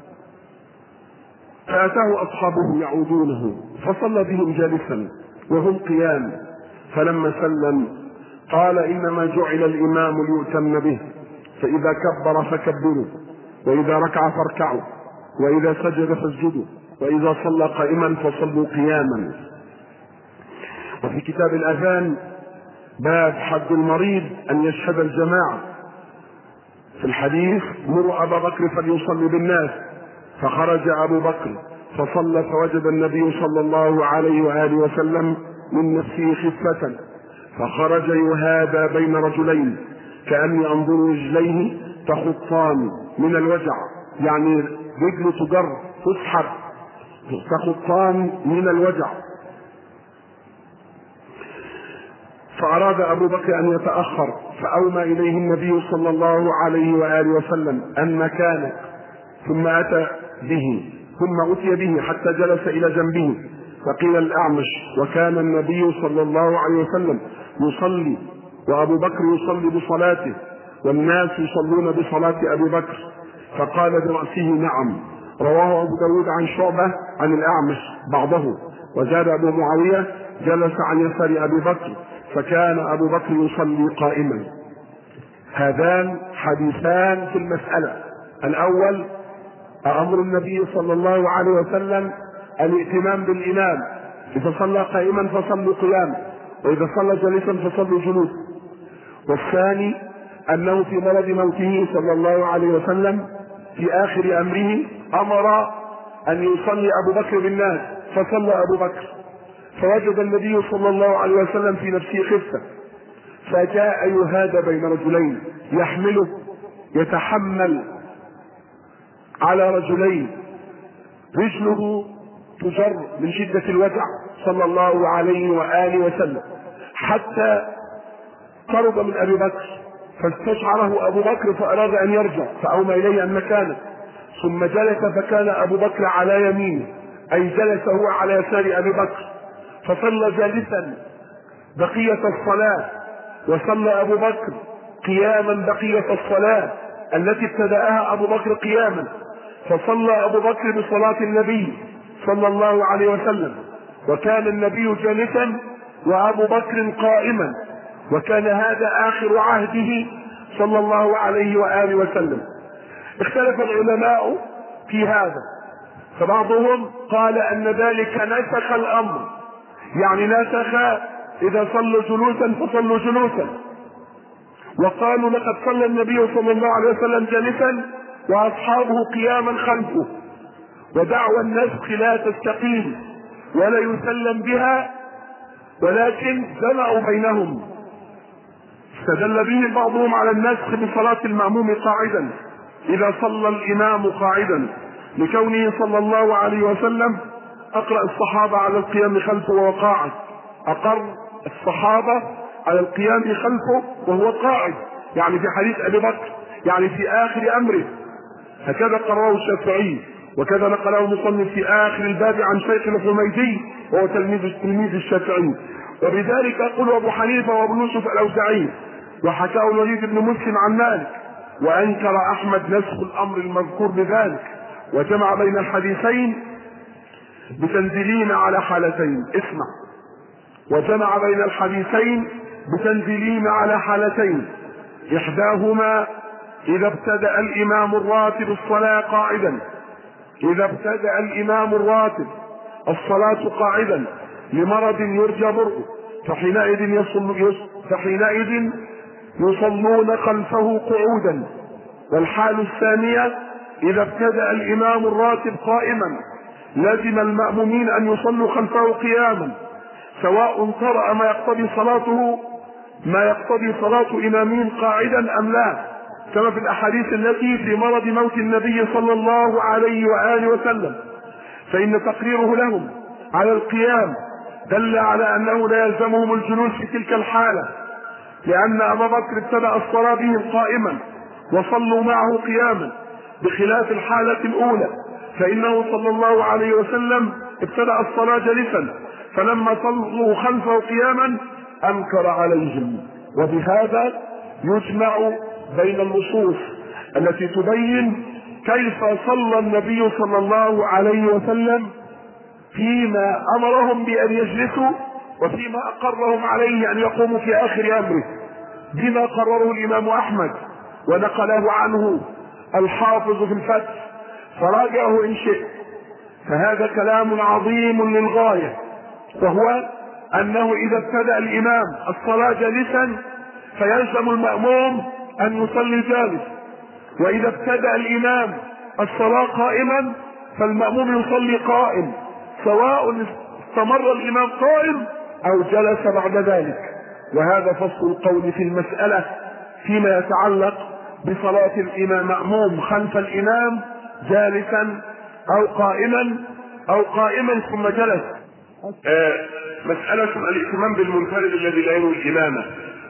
فأتاه أصحابه يعودونه فصلى بهم جالسا وهم قيام. فلما سلم قال: إنما جعل الإمام ليؤتم به، فإذا كبر فكبروا، وإذا ركع فاركعوا، وإذا سجد فاسجدوا، وإذا صلى قائما فصلوا قياما. وفي كتاب الأذان باب حد المريض أن يشهد الجماعة. في الحديث: مروا أبا بكر فليصلي بالناس، فخرج أبو بكر فصلى، فوجد النبي صلى الله عليه وآله وسلم من نفسه خفة، فخرج يهادى بين رجلين كأني أنظر رجليه تخطان من الوجع، يعني رجله تجر تسحب تخطان من الوجع. فأراد أبو بكر أن يتأخر، فأومى إليه النبي صلى الله عليه وآله وسلم أن مكانك، ثم أتى به ثم أتي به حتى جلس إلى جنبه. فقيل الأعمش: وكان النبي صلى الله عليه وسلم يصلي وأبو بكر يصلي بصلاته والناس يصلون بصلاة أبي بكر. فقال برأسه: نعم. رواه أبو داود عن شعبة عن الأعمش بعضه. وزاد أبو معاوية: جلس عن يسار أبي بكر، فكان أبو بكر يصلي قائما. هذان حديثان في المسألة. الأول: أمر النبي صلى الله عليه وسلم الائتمام بالإمام، إذا صلى قائما فصلوا قياما، وإذا صلى جالسا فصلوا جلوسا. والثاني أنه في مرض موته صلى الله عليه وسلم في آخر أمره أمر أن يصلي أبو بكر بالناس، فصلى أبو بكر، فوجد النبي صلى الله عليه وسلم في نفسه خفة، فجاء يهادى بين رجلين يحمله يتحمل على رجلين، رجله تجر من شدة الوجع صلى الله عليه وآله وسلم، حتى قرب من أبي بكر فاستشعره أبو بكر فأراد أن يرجع، فأومى إليه أن مكانه، ثم جلس، فكان أبو بكر على يمينه، أي جلس هو على يسار أبي بكر، فصلى جالسا بقية الصلاة، وصلى أبو بكر قياما بقية الصلاة التي ابتدأها أبو بكر قياما. فصلى أبو بكر بصلاة النبي صلى الله عليه وسلم، وكان النبي جالسا وأبو بكر قائما، وكان هذا آخر عهده صلى الله عليه وآله وسلم. اختلف العلماء في هذا، فبعضهم قال أن ذلك نسخ الأمر، يعني نسخ إذا صلوا جلوسا فصلوا جلوسا، وقالوا لقد صلى النبي صلى الله عليه وسلم جالسا واصحابه قياما خلفه، ودعوى النسخ لا تستقيم ولا يسلم بها، ولكن جمعوا بينهم. استدل به بعضهم على النسخ بصلاة المأموم قاعدا إذا صلى الإمام قاعدا، لكونه صلى الله عليه وسلم أقرأ الصحابة على القيام خلفه وهو قاعد، أقر الصحابة على القيام خلفه وهو قاعد، يعني في حديث أبي بكر، يعني في آخر أمره. هكذا قرره الشافعي، وكذا نقله المصنف في آخر الباب عن شيخ الحميدي وهو تلميذ تلميذ الشافعي. وبذلك يقول أبو حنيفة وأبو يوسف الأوزاعي، وحكاه الوليد بن مسلم عن مالك، وأنكر أحمد نسخ الأمر المذكور بذلك، وجمع بين الحديثين بتنزيلين على حالتين. اسمع، وجمع بين الحديثين بتنزيلين على حالتين، إحداهما إذا ابتدأ الإمام الراتب الصلاة قاعدا، إذا ابتدأ الإمام الراتب الصلاة قاعدا لمرض يرجى برؤه، فحينئذ يصل فحينئذ يصلون خلفه قعودا. والحال الثانية إذا ابتدأ الإمام الراتب قائما لازم المأمومين أن يصلوا خلفه قياما، سواء طرأ ما يقتضي صلاته ما يقتضي صلاة إمامين قاعدا أم لا، كما في الأحاديث التي في مرض موت النبي صلى الله عليه وآله وسلم، فإن تقريره لهم على القيام دل على أنه لا يلزمهم الجلوس في تلك الحالة، لأن أبا بكر ابتدأ الصلاة بهم قائما وصلوا معه قياما، بخلاف الحالة الأولى فإنه صلى الله عليه وسلم ابتدأ الصلاة جالسا، فلما صلوا خلفه قياما أنكر عليهم. وبهذا يجمع بين النصوص التي تبين كيف صلى النبي صلى الله عليه وسلم فيما أمرهم بأن يجلسوا، وفيما أقرهم عليه أن يقوموا في آخر أمره، بما قرره الإمام أحمد ونقله عنه الحافظ في الفتح، فراجعه إن شئت. فهذا كلام عظيم للغاية، وهو أنه إذا ابتدأ الإمام الصلاة جالسا فيلزم المأموم أن يصلي جالس، وإذا ابتدأ الإمام الصلاة قائما فالمأموم يصلي قائم، سواء استمر الإمام قائم أو جلس بعد ذلك. وهذا فصل القول في المسألة فيما يتعلق بصلاة الإمام مأموم خلف الإمام جالسا أو قائما أو قائما ثم جلس. آه مسألة الائتمام بالمنفرد الذي لا ينوي الإمامة،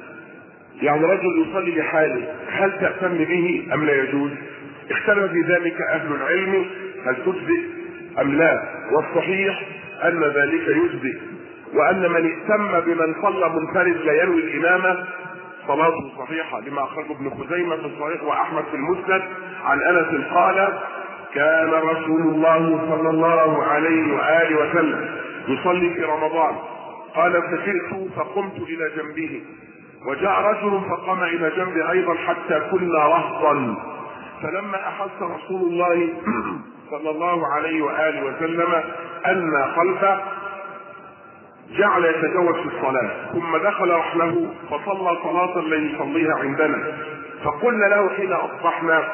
يعني رجل يصلي لحاله، هل تأتم به أم لا يجوز؟ اختلف في ذلك أهل العلم، هل تجزئ أم لا؟ والصحيح أن ذلك يجزئ، وأن من ائتم بمن صلى منفرد لا ينوي الإمامة صلاته صحيحة، لما أخرجه ابن خزيمة في الصحيح وأحمد في المسند عن أنس قال: كان رسول الله صلى الله عليه وآله وسلم يصلي في رمضان، قال: فجئت فقمت إلى جنبه، وجاء رجل فقام إلى جنبه أيضا حتى كنا رهطا، فلما أحس رسول الله صلى الله عليه وآله وسلم أن خلفه جعل يتجوز في الصلاة، ثم دخل رحله فصلى صلاة لا يصليها عندنا، فقلنا له حين أصبحنا: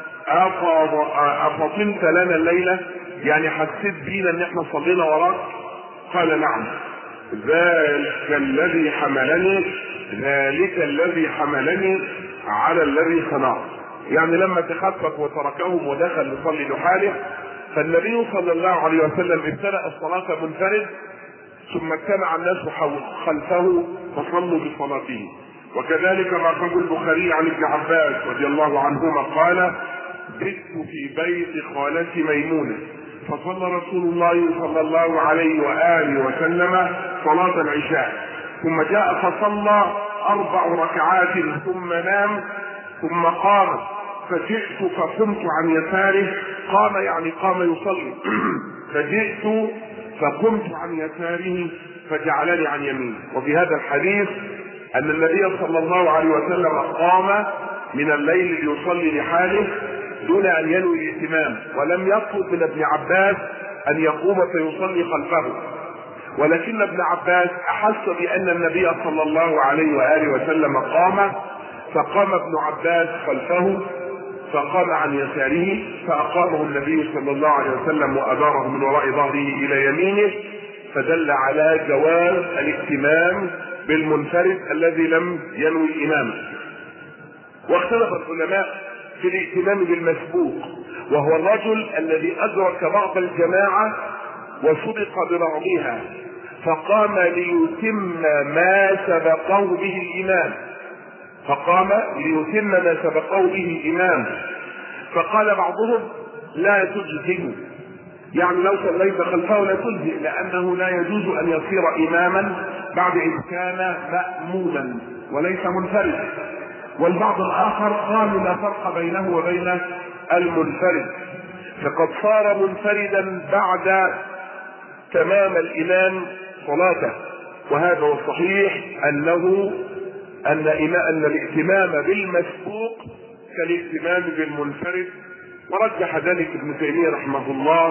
أفطنت لنا الليلة؟ يعني حسيت بينا ان احنا صلينا وراك؟ قال: نعم. ذلك الذي حملني ذلك الذي حملني على الذي صنعه، يعني لما تخفف وتركهم ودخل يصلي لحاله، فالنبي صلى الله عليه وسلم ابتدأ الصلاة منفرد، ثم اجتمع الناس خلفه فصلوا بصلاته. وكذلك ما قال البخاري عن ابن عباس رضي الله عنهما قال: بت في بيت خالتي ميمونة، فصلى رسول الله صلى الله عليه وآله وسلم صلاة العشاء، ثم جاء فصلى أربع ركعات ثم نام، ثم قام، فجئت فقمت عن يساره، قام يعني قام يصلي فجئت فقمت عن يساره فجعلني عن يمينه. وفي هذا الحديث أن النبي صلى الله عليه وسلم قام من الليل ليصلي لحاله دون أن ينوي الائتمام، ولم يطلب من ابن عباس أن يقوم فيصلي خلفه، ولكن ابن عباس أحس بأن النبي صلى الله عليه وآله وسلم قام، فقام ابن عباس خلفه فقام عن يساره فأقامه النبي صلى الله عليه وسلم وأداره من وراء ظهره إلى يمينه، فدل على جواز الائتمام بالمنفرد الذي لم ينوي الإمامة. واختلف العلماء في الائتمام بالمسبوق، وهو الرجل الذي أدرك بعض الجماعة وسبق ببعضها فقام ليتم ما سبقه به الإمام فقام ليتم ما سبقه به الإمام فقال بعضهم لا تجزئ، يعني لو صليت خلفه لا تجزئ، لأنه لا يجوز أن يصير إماما بعد إذ كان مأموما وليس منفردا. والبعض الآخر قال لا فرق بينه وبين المنفرد، فقد صار منفردا بعد تمام الإمام صلاته. وهذا هو الصحيح أنه أن أن الائتمام بالمسبوق كالائتمام بالمنفرد، ورجح ذلك ابن تيمية رحمه الله.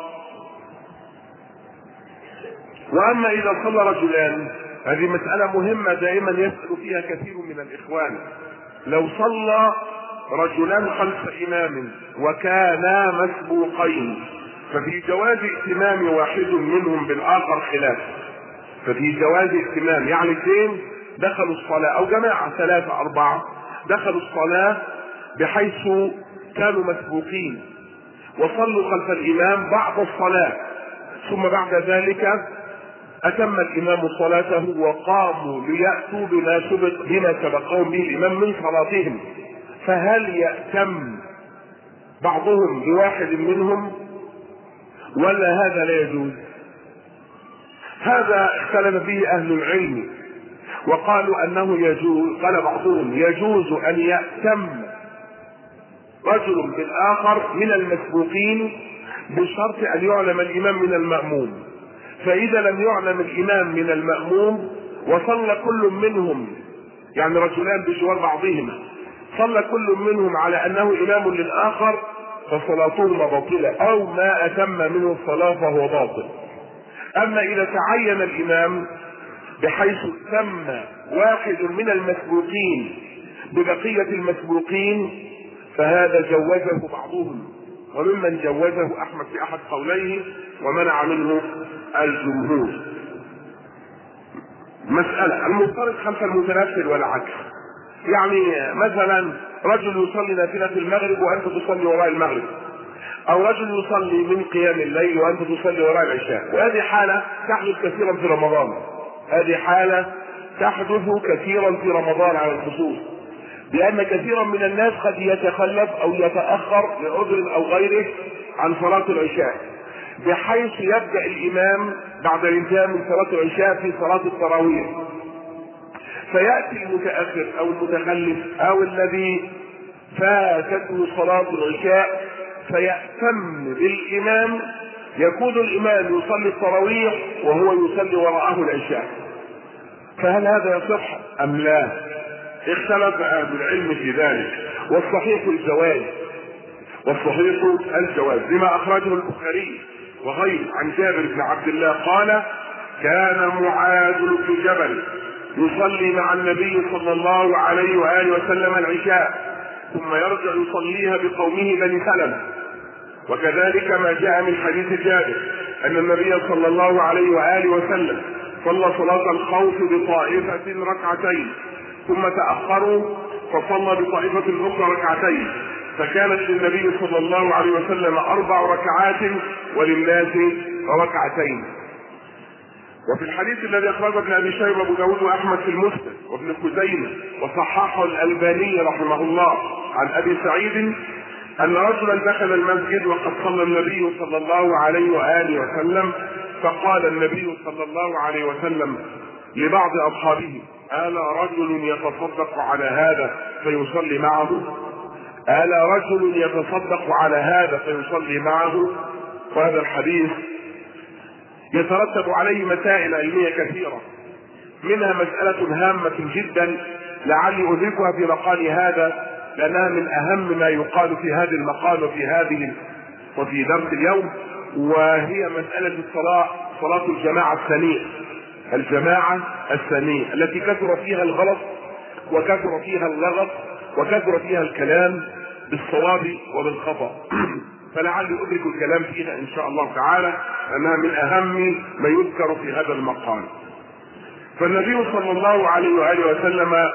وأما إذا صلى رجلان، هذه مسألة مهمة دائما يسأل فيها كثير من الإخوان، لو صلى رجلان خلف إمام وكانا مسبوقين ففي جواز ائتمام واحد منهم بالآخر خلاف. ففي جواز ائتمام، يعني اثنين دخلوا الصلاة أو جماعة ثلاثة أربعة دخلوا الصلاة بحيث كانوا مسبوقين وصلوا خلف الإمام بعد الصلاة، ثم بعد ذلك أتم الإمام صلاته وقاموا ليأتوا بما سبق بما سبقهم به الإمام من صلاتهم، فهل يأتم بعضهم بواحد منهم ولا هذا لا يجوز؟ هذا اختلف فيه أهل العلم، وقالوا أنه يجوز. قال بعضهم يجوز أن يأتم رجل بالآخر من المسبوقين بشرط أن يعلم الإمام من المأموم، فإذا لم يعلم الإمام من المأموم وصلى كل منهم، يعني رجلان بجوار بعضهما، صلى كل منهم على أنه إمام للآخر فصلاتهما باطلة، أو ما أتم منه الصلاة فهو باطل. أما إذا تعين الإمام بحيث تم واحد من المسبوقين ببقية المسبوقين فهذا جوزه بعضهم، وممن جوزه أحمد في أحد قوليه ومنع منه الجمهور. مسألة المفترض خلف المتنفل والعكس، يعني مثلا رجل يصلي نافلة المغرب وأنت تصلي وراء المغرب، أو رجل يصلي من قيام الليل وأنت تصلي وراء العشاء، وهذه حالة تحدث كثيرا في رمضان. هذه حالة تحدث كثيرا في رمضان على الخصوص، لأن كثيرا من الناس قد يتخلف أو يتأخر لعذر أو غيره عن صلاة العشاء، بحيث يبدأ الإمام بعد الانتهاء من صلاة العشاء في صلاة التراويح، فيأتي المتأخر أو المتخلف أو الذي فاتته صلاة العشاء فيأتم بالإمام، يكون الإمام يصلي التراويح وهو يصلي وراءه العشاء، فهل هذا يصح أم لا؟ اختلف أهل العلم في ذلك، والصحيح الجواز والصحيح الجواز لما أخرجه البخاري وغيره عن جابر بن عبد الله قال: كان معاذ بن جبل يصلي مع النبي صلى الله عليه وآله وسلم العشاء ثم يرجع يصليها بقومه بني سلمة. وكذلك ما جاء من حديث جابر أن النبي صلى الله عليه وآله وسلم صلى صلاة الخوف بطائفة ركعتين ثم تأخروا فصلى بطائفة أخرى ركعتين، فكانت للنبي صلى الله عليه وسلم أربع ركعات وللناس ركعتين. وفي الحديث الذي أخرجه ابن أبي شيبة وأبو داود وأحمد في المسند وابن خزيمة وصححه الألباني رحمه الله عن أبي سعيد أن رجلا دخل المسجد وقد صلى النبي صلى الله عليه وآله وسلم، فقال النبي صلى الله عليه وسلم لبعض أصحابه: ألا رجل يتصدق على هذا فيصلي معه؟ ألا رجل يتصدق على هذا فيصلي معه؟ وهذا الحديث يترتب عليه مسائل علمية كثيرة، منها مسألة هامة جدا لعلي أذكرها في مقال هذا لأنها من أهم ما يقال في هذا المقال وفي هذه وفي درس اليوم، وهي مسألة الصلاة، صلاة الجماعة الثانية، الجماعة الثانية التي كثر فيها الغلط وكثر فيها اللغط وكثر فيها الكلام بالصواب وبالخطأ. فلعلي أدرك الكلام فيها إن شاء الله تعالى، أنها من أهم ما يذكر في هذا المقام. فالنبي صلى الله عليه وآله وسلم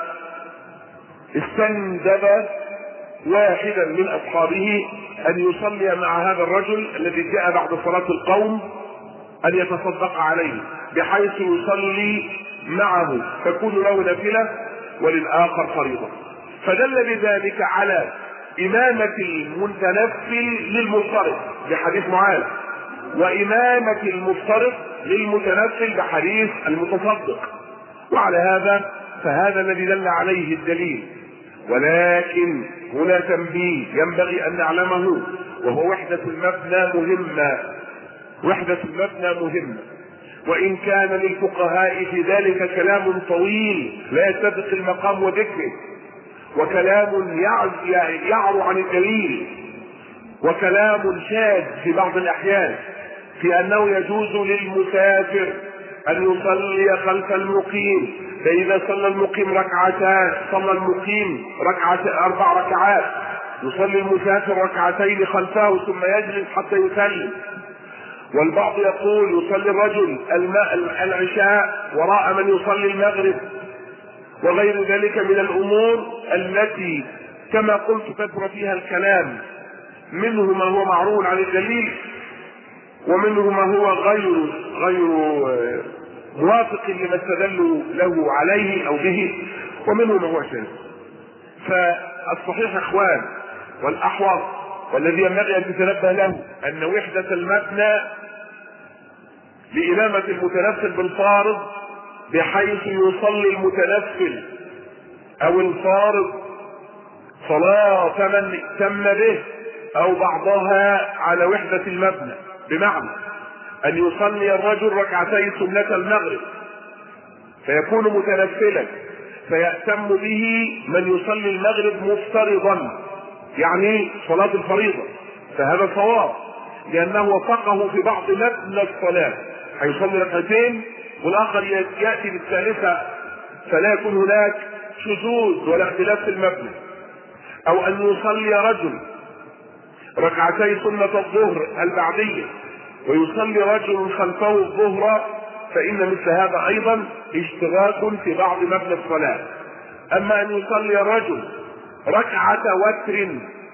استندب واحدا من أصحابه أن يصلي مع هذا الرجل الذي جاء بعد صلاة القوم، أن يتصدق عليه بحيث يصلي معه تكون له نافلة وللآخر فريضة. فدل بذلك على إمامة المتنفل للمفترض بحديث معاذ، وإمامة المفترض للمتنفل بحديث المتصدق. وعلى هذا فهذا الذي دل عليه الدليل. ولكن هنا تنبيه ينبغي أن نعلمه، وهو وحدة المبنى مهمة. وحدة المبنى مهمة، وإن كان للفقهاء في ذلك كلام طويل لا يتفق المقام وذكره، وكلام يعرو عن الدليل، وكلام شاذ في بعض الأحيان في أنه يجوز للمسافر أن يصلي خلف المقيم، فإذا صلى المقيم ركعتان صلى المقيم ركعة أربع ركعات، يصلي المسافر ركعتين خلفه ثم يجلس حتى يسلم. والبعض يقول يصلي الرجل العشاء وراء من يصلي المغرب، وغير ذلك من الأمور التي كما قلت كثر فيها الكلام، منه ما هو معروف عن الدليل، ومنه ما هو غير غير موافق لما استدلوا له عليه أو به، ومنه ما هو شاذ. فالصحيح اخوان والأحوط والذي ينبغي أن تتنبه له أن وحدة المبنى لإمامة المتنفل بالفارض، بحيث يصلي المتنفل أو الفارض صلاة من تم به أو بعضها على وحدة المبنى، بمعنى أن يصلي الرجل ركعتي سنة المغرب فيكون متنفلا، فيأتم به من يصلي المغرب مفترضا، يعني صلاة الفريضة، فهذا صواب، لأنه وفقه في بعض مبنى الصلاة، هيصلي ركعتين والآخر يأتي بالثالثة، فلا يكون هناك شذوذ ولا اختلاف في المبنى. أو أن يصلي رجل ركعتي سنة الظهر البعدية ويصلي رجل خلفه الظهر، فإن مثل هذا أيضا اشتراك في بعض مبنى الصلاة. أما أن يصلي الرجل ركعة وتر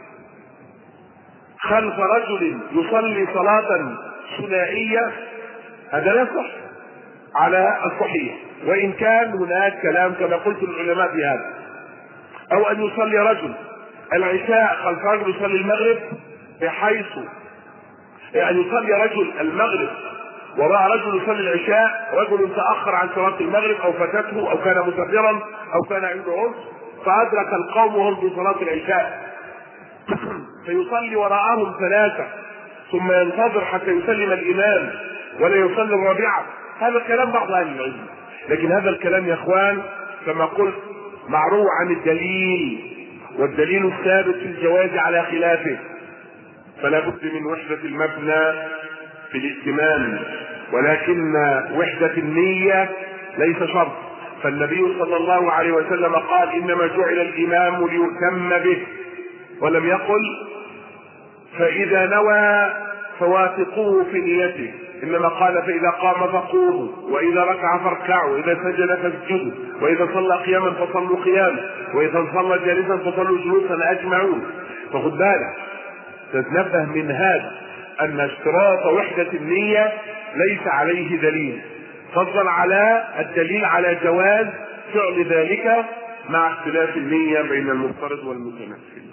خلف رجل يصلي صلاة ثنائية، هذا لا يصح على الصحيح، وإن كان هناك كلام كما قلت للعلماء في هذا. أو أن يصلي رجل العشاء خلف رجل يصلي المغرب، بحيث يعني يصلي رجل المغرب وراء رجل يصلي العشاء، رجل تأخر عن صلاة المغرب أو فاتته أو كان مسافرا أو كان عنده عذر فأدرك القوم وهم في صلاة العشاء، فيصلي وراءهم ثلاثة ثم ينتظر حتى يسلم الإمام ولا يصلي الرابعة. هذا كلام بعض أهل العلم، لكن هذا الكلام يا إخوان كما قلت معروف عن الدليل، والدليل الثابت في الجواز على خلافه، فلا بد من وحدة المبنى في الائتمان، ولكن وحدة النية ليس شرط. فالنبي صلى الله عليه وسلم قال إنما جعل الإمام ليؤتم به، ولم يقل فإذا نوى فوافقوه في نيته، إنما قال فإذا قام فقوموا، وإذا ركع فاركعوا، وإذا سجد فاسجدوا، وإذا صلى قياما فصلوا قياما، وإذا صلى جالسا فصلوا جلوسا أجمعون. فخذ بالك تتنبه من هذا أن اشتراط وحدة النية ليس عليه دليل، فضل على الدليل على جواز فعل ذلك مع اختلاف النية بين المفترض والمتنفل.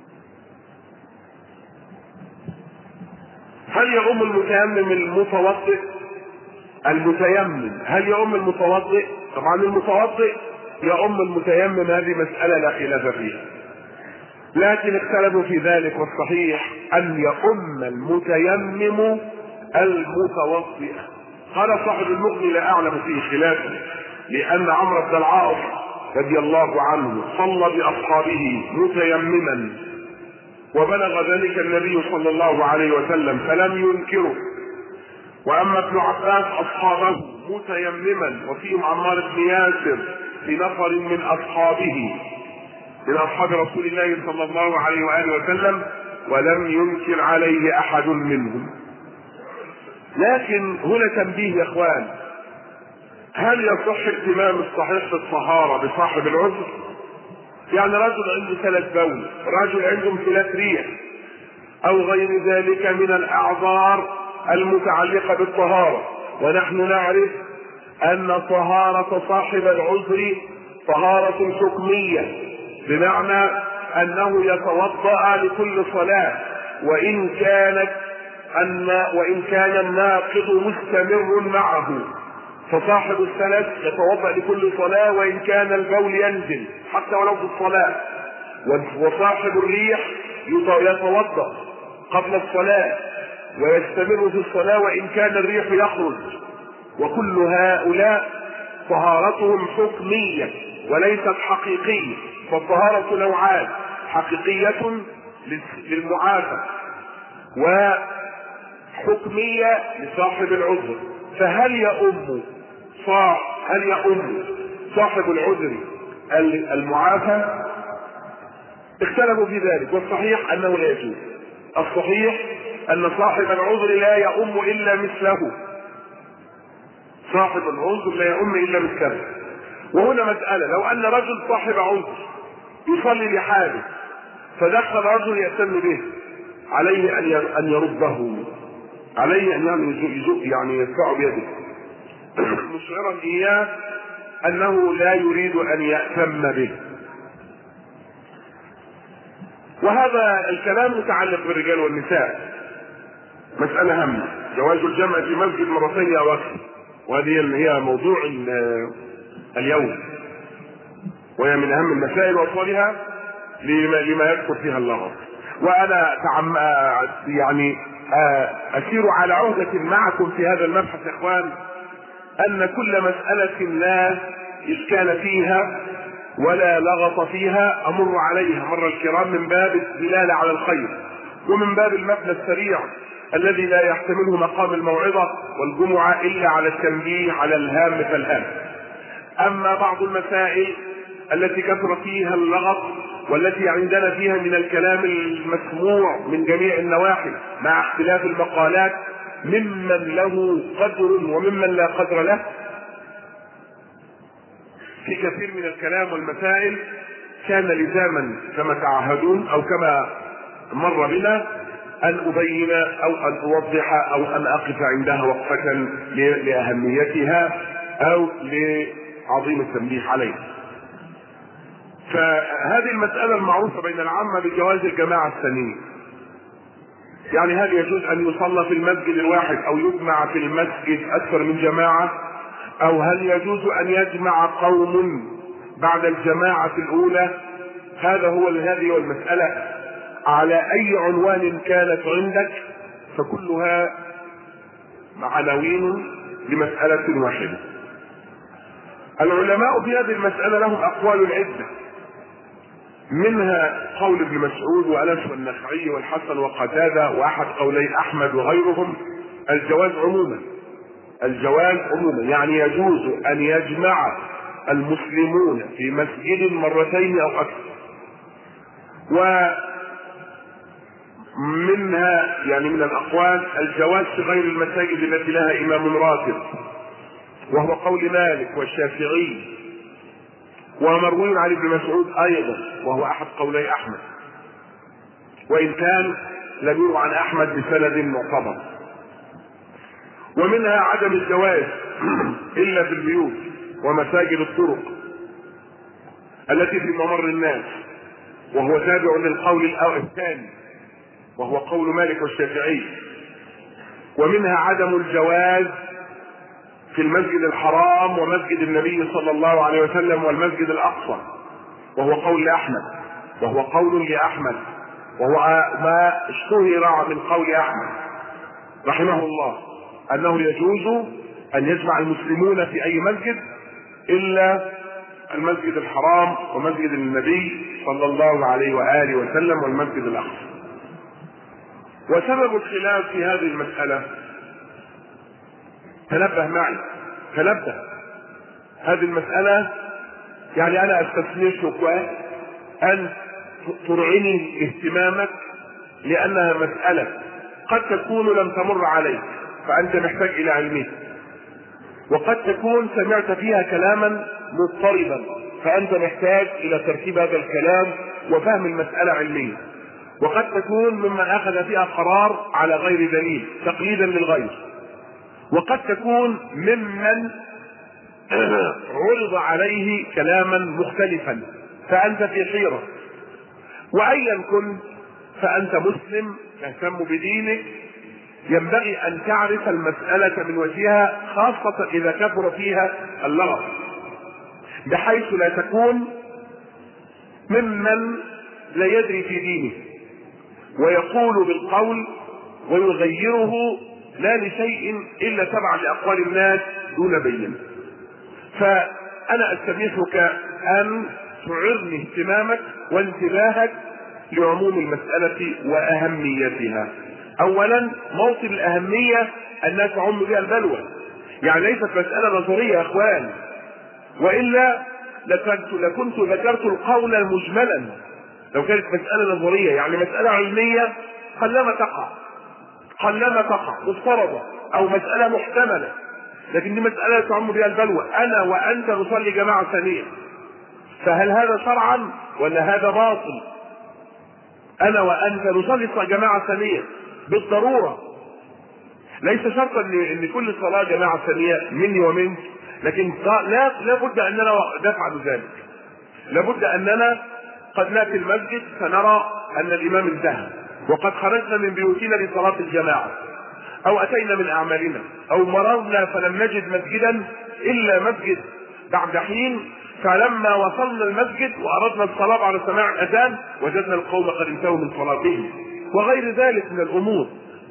هل يؤم المتيمم المتوضئ؟ المتيمم هل يؤم المتوضئ؟ طبعا المتوضئ يؤم المتيمم، هذه مسألة لا خلاف فيها، لكن اختلفوا في ذلك، والصحيح أن يؤم المتيمم المتوضئ. قال صاحب المغني لا أعلم فيه خلافا، لأن عمرو بن العاص رضي الله عنه صلى بأصحابه متيمما، وبلغ ذلك النبي صلى الله عليه وسلم فلم ينكره. وأما ابن عباس أصحابه متيمما، وفيهم عمار بن ياسر في نفر من أصحابه، من اصحاب رسول الله صلى الله عليه واله وسلم، ولم ينكر عليه احد منهم. لكن هنا تنبيه يا اخوان، هل يصح اهتمام الصحيح بالطهاره بصاحب العذر؟ يعني رجل عنده ثلاث بول، رجل عنده امتلاك ريح، او غير ذلك من الاعذار المتعلقه بالطهاره، ونحن نعرف ان طهاره صاحب العذر طهاره حكميه، بمعنى انه يتوضا لكل صلاه، وان كانت ان وان كان الناقض مستمر معه، فصاحب الثلاث يتوضا لكل صلاه وان كان البول ينزل حتى ولو في الصلاه، وصاحب الريح يتوضا قبل الصلاه ويستمر في الصلاه وان كان الريح يخرج، وكل هؤلاء طهارتهم حكميه وليست حقيقيه. فالطهاره نوعان، حقيقيه للمعافى وحكميه لصاحب العذر. فهل يؤم صاحب هل يؤم صاحب العذر المعافى؟ اختلفوا في ذلك، والصحيح انه لا يجوز. الصحيح ان صاحب العذر لا يؤم الا مثله، صاحب العذر لا يؤم الا مثله. وهنا مسألة، لو ان رجل صاحب عذر يصلي لحاله فدخل رجل يأتم به، عليه ان يرده، عليه ان يعني يعني يدفع بيده مشعرا اياه انه لا يريد ان يأتم به. وهذا الكلام متعلق بالرجال والنساء، مسألة هامة، جواز الجمع في مسجد مرتين او اكثر، وهذه اللي هي موضوع اليوم، وهي من اهم المسائل واصولها لما, لما يذكر فيها اللغط. وانا تعم يعني اسير على عهدة معكم في هذا المبحث يا اخوان، ان كل مسألة لا اشكال فيها ولا لغط فيها امر عليها مر الكرام، من باب الدلالة على الخير، ومن باب المبنى السريع الذي لا يحتمله مقام الموعظة والجمعة الا على التنبيه على الهام فالهام. اما بعض المسائل التي كثر فيها اللغط والتي عندنا فيها من الكلام المسموع من جميع النواحي مع اختلاف المقالات، ممن له قدر وممن لا قدر له، في كثير من الكلام والمسائل كان لزاما كما تعهدون او كما مر بنا ان ابين او ان اوضح او ان اقف عندها وقفة لاهميتها او لعظيم التنبيه عليها. فهذه المسألة المعروفة بين العامة بجواز الجماعة الثانية، يعني هل يجوز ان يصلى في المسجد الواحد او يجمع في المسجد اكثر من جماعة، او هل يجوز ان يجمع قوم بعد الجماعة الاولى؟ هذا هو هذه المسألة على اي عنوان كانت عندك فكلها عناوين لمسألة واحدة. العلماء في هذه المسألة لهم اقوال عدة، منها قول ابن مسعود وانس والنخعي والحسن وقتادة واحد قولي احمد وغيرهم الجواز عموما، الجواز عموما يعني يجوز ان يجمع المسلمون في مسجد مرتين او اكثر. ومنها يعني من الاقوال الجواز في غير المساجد التي لها امام راتب، وهو قول مالك والشافعي، ومروي عن ابن مسعود ايضا وهو احد قولي احمد، وان كان لم يروى عن احمد بسند معتبر. ومنها عدم الجواز الا في البيوت ومساجد الطرق التي في ممر الناس، وهو تابع للقول الثاني وهو قول مالك والشافعي. ومنها عدم الجواز في المسجد الحرام ومسجد النبي صلى الله عليه وسلم والمسجد الاقصى، وهو قول لاحمد وهو قول لاحمد وهو ما اشتهر من قول احمد رحمه الله انه يجوز ان يجمع المسلمون في اي مسجد الا المسجد الحرام ومسجد النبي صلى الله عليه واله وسلم والمسجد الاقصى. وسبب الخلاف في هذه المسألة، تنبه معي تنبه هذه المسألة، يعني انا استثني شكوى ان ترعني اهتمامك، لانها مسألة قد تكون لم تمر عليك فانت محتاج الى علمها، وقد تكون سمعت فيها كلاما مضطربا فانت محتاج الى ترتيب هذا الكلام وفهم المسألة علميا، وقد تكون ممن اخذ فيها قرار على غير دليل تقليدا للغير، وقد تكون ممن عرض عليه كلاما مختلفا فانت في حيرة. وايا كنت فانت مسلم تهتم بدينك، ينبغي ان تعرف المسألة من وجهها، خاصة اذا كثر فيها اللغط، بحيث لا تكون ممن لا يدري في دينه ويقول بالقول ويغيره لا لشيء الا تبعا لاقوال الناس دون بين. فانا استميحك ان تعرني اهتمامك وانتباهك لعموم المسألة واهميتها. اولا موطن الاهمية انها تعم بها البلوى، يعني ليست مسألة نظرية يا اخوان، والا لكنت, لكنت ذكرت القول مجملا. لو كانت مسألة نظرية يعني مسألة علمية قلما تقع قلما تقع مفترضة او مسألة محتملة، لكن دي مسألة تعم بها البلوى. انا وانت نصلي جماعة ثانية، فهل هذا شرعا ولا هذا باطل؟ انا وانت نصلي جماعة ثانية بالضرورة، ليس شرطا ان كل صلاة جماعة ثانية مني ومنك، لكن لا لابد اننا نفعل ذلك. لابد اننا قد ناتي المسجد فنرى ان الامام انتهى وقد خرجنا من بيوتنا لصلاة الجماعة، او اتينا من اعمالنا، او مررنا فلم نجد مسجدا الا مسجد بعد حين، فلما وصلنا المسجد واردنا الصلاة بعد سماع الاذان وجدنا القوم قد انتهوا من صلاتهم، وغير ذلك من الامور.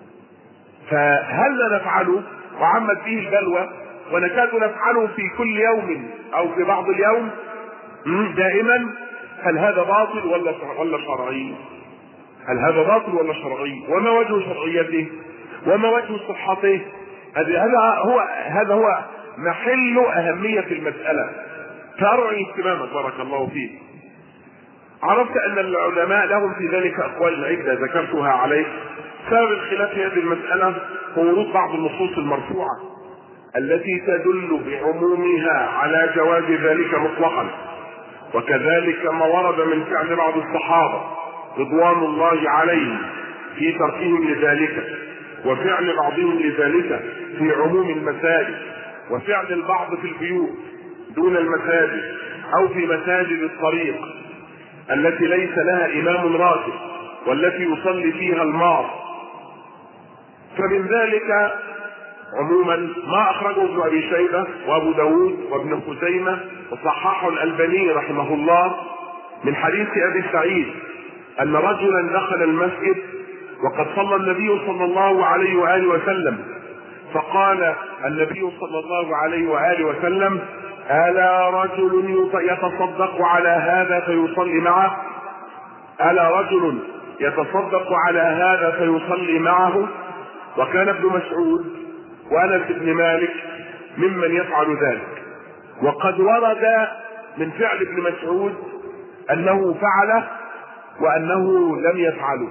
فهل نفعله وعمت به البلوى ونكاد نفعله في كل يوم او في بعض اليوم دائما، هل هذا باطل ولا ولا شرعي؟ هل هذا باطل ولا شرعي؟ وما وجه شرعيته؟ وما وجه صحته؟ هذا هو هذا هو محل اهمية المسألة، فارعي اهتمامك بارك الله فيك. عرفت ان العلماء لهم في ذلك اقوال عدة ذكرتها عليك. سبب الخلاف في هذه المسألة هو ورود بعض النصوص المرفوعة التي تدل بعمومها على جواز ذلك مطلقا، وكذلك ما ورد من فعل بعض الصحابة رضوان الله عليهم في تركهم لذلك، وفعل بعضهم لذلك في عموم المساجد، وفعل البعض في البيوت دون المساجد او في مساجد الطريق التي ليس لها امام راتب والتي يصلي فيها المار. فمن ذلك عموما ما اخرجه ابن ابي شيبة وابو داود وابن خزيمة وصححه الالباني رحمه الله من حديث ابي سعيد ان رجلا دخل المسجد وقد صلى النبي صلى الله عليه واله وسلم، فقال النبي صلى الله عليه واله وسلم: الا رجل يتصدق على هذا فيصلي معه؟ الا رجل يتصدق على هذا فيصلي معه؟ وكان ابن مسعود وانس بن مالك ممن يفعل ذلك، وقد ورد من فعل ابن مسعود انه فعله وانه لم يفعله،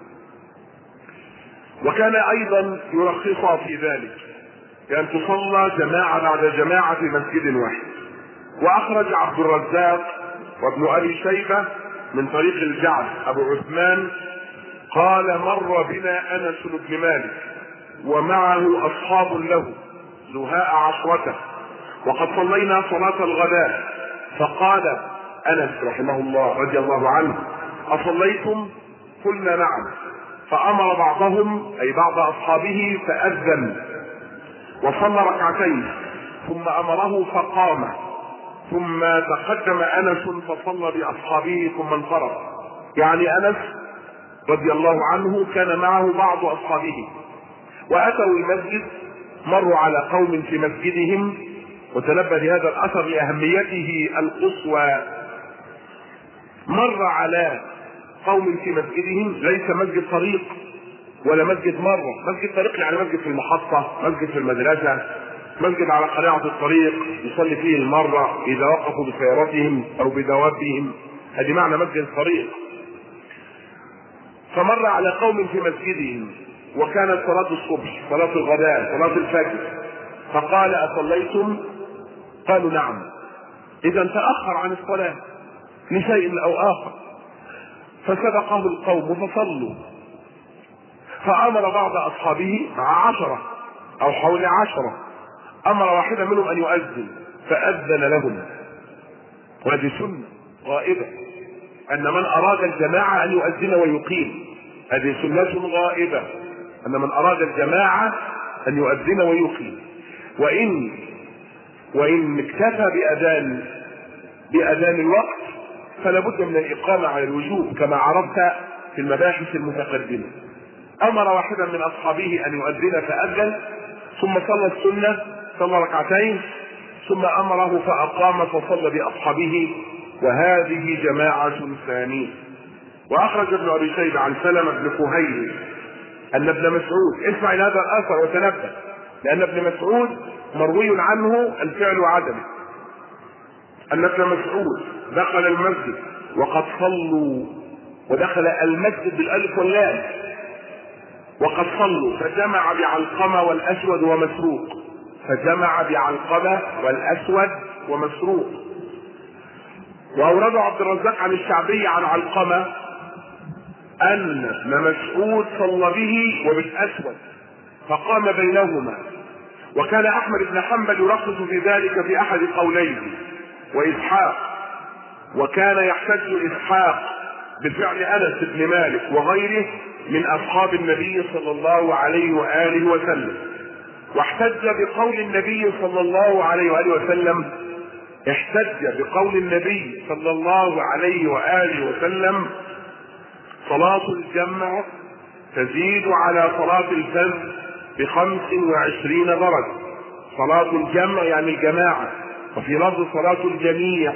وكان ايضا يرخص في ذلك كان تصلى جماعة بعد جماعة في مسجد واحد. واخرج عبد الرزاق وابن ابي شيبة من طريق الجعد ابو عثمان قال: مر بنا انس بن مالك ومعه اصحاب له زهاء عشرته وقد صلينا صلاة الغداء، فقال انس رحمه الله رضي الله عنه: اصليتم؟ قلنا نعم. فامر بعضهم اي بعض اصحابه فاذن وصلى ركعتين ثم امره فقام، ثم تقدم انس فصلى باصحابه ثم انصرف. يعني انس رضي الله عنه كان معه بعض اصحابه واتوا المسجد، مروا على قوم في مسجدهم، وتنبه لهذا الاثر لاهميته القصوى. مر على قوم في مسجدهم، ليس مسجد طريق ولا مسجد مرة، مسجد طريق يعني مسجد في المحطة، مسجد في المدرسة، مسجد على قناعة الطريق يصلي فيه المرة اذا وقفوا بسيارتهم او بدوابهم. هذه معنى مسجد الطريق. فمر على قوم في مسجدهم وكانت صلاة الصبح، صلاة الغداء، صلاة الفجر، فقال أصليتم؟ قالوا نعم. إذا تأخر عن الصلاة لشيء أو آخر، فسبقه القوم فصلوا، فأمر بعض أصحابه مع عشرة أو حول عشرة، أمر واحدا منهم أن يؤذن فأذن لهم. وهذه سنة غائبة أن من أراد الجماعة أن يؤذن ويقيم، هذه سنة غائبة أن من أراد الجماعة أن يؤذن ويقيم. وإن وإن اكتفى بأذان بأذان الوقت فلا بد من الإقامة على الوجوب كما عرفت في المباحث المتقدمة. أمر واحدا من أصحابه أن يؤذن فأذن، ثم صلى السنة، صلى ركعتين، ثم أمره فأقام فصلى بأصحابه، وهذه جماعة ثانية. وأخرج ابن أبي شيبة عن سلمة بن كهيل أن ابن مسعود، اسمع إلى هذا الأثر وتنبه، لأن ابن مسعود مروي عنه الفعل وعدمه، أن ابن مسعود دخل المسجد وقد صلوا، ودخل المسجد بالألف واللام، وقد صلوا، فجمع بعلقمة والأسود ومسروق، فجمع بعلقمة والأسود ومسروق. وأورده عبد الرزاق عن الشعبي عن علقمة أن ابن مسعود صلى به وبالأسود فقام بينهما. وكان أحمد بن حنبل يرخص في ذلك في أحد قوليه، وإسحاق، وكان يحتج إسحاق بفعل أنس بن مالك وغيره من أصحاب النبي صلى الله عليه وآله وسلم. واحتج بقول النبي صلى الله عليه وآله وسلم احتج بقول النبي صلى الله عليه وآله وسلم: صلاة الجمع تزيد على صلاة الفجر بخمس وعشرين درجة. صلاة الجمع يعني الجماعة، وفي لفظ صلاة الجميع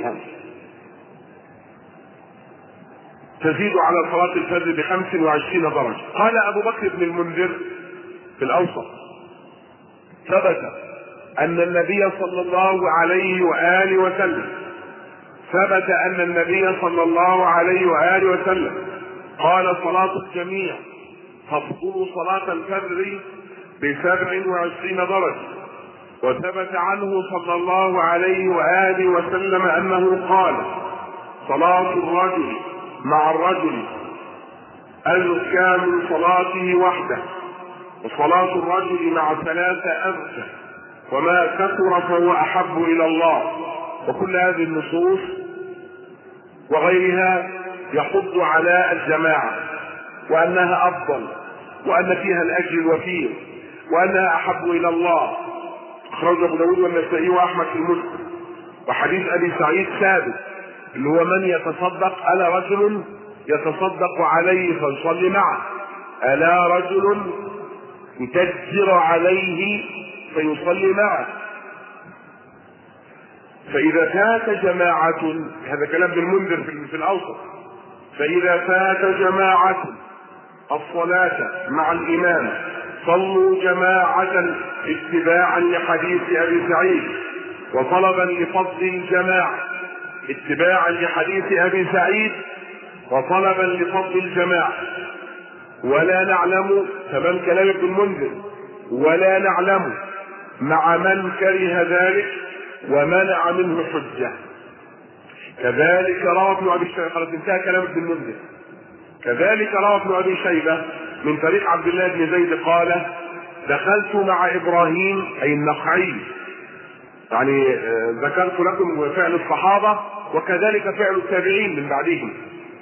تزيد على صلاة الفجر بخمس وعشرين درجة. قال أبو بكر بن المنذر في الأوسط: ثبت أن النبي صلى الله عليه وآله وسلم ثبت أن النبي صلى الله عليه وآله وسلم قال: صلاة الجميع تفضل صلاة الفجر بسبع وعشرين درجة. وثبت عنه صلى الله عليه وآله وسلم أنه قال: صلاة الرجل مع الرجل أزكى من صلاته وحده، وصلاة الرجل مع ثلاثة أزكى، وما كثر فهو أحب إلى الله. وكل هذه النصوص وغيرها يحض على الجماعة، وأنها أفضل، وأن فيها الأجر الوفير، وأنها أحب إلى الله. أخرج أبو داود والنسائي وأحمد في المسلم. وحديث أبي سعيد ثابت اللي هو: من يتصدق ألا رجل يتصدق عليه فيصلي معه، ألا رجل يتجر عليه فيصلي معه. فإذا فات جماعة، هذا كلام ابن المنذر في الأوسط، فإذا فات جماعة الصلاة مع الإمام صلوا جماعة اتباعا لحديث أبي سعيد، وطلبا لفضل الجماعة اتباعا لحديث أبي سعيد، وطلبا لفضل الجماعة. ولا نعلم، تمام كلام ابن المنذر، ولا نعلم مع من كره ذلك ومنع منه حجة. كذلك روى ابن أبي شيبة، قد انتهى كلام ابن المنذر. كذلك روى ابن أبي شيبة من طريق عبد الله بن زيد قال: دخلت مع إبراهيم أي النخعي، يعني ذكرت لكم فعل الصحابة وكذلك فعل التابعين من بعدهم.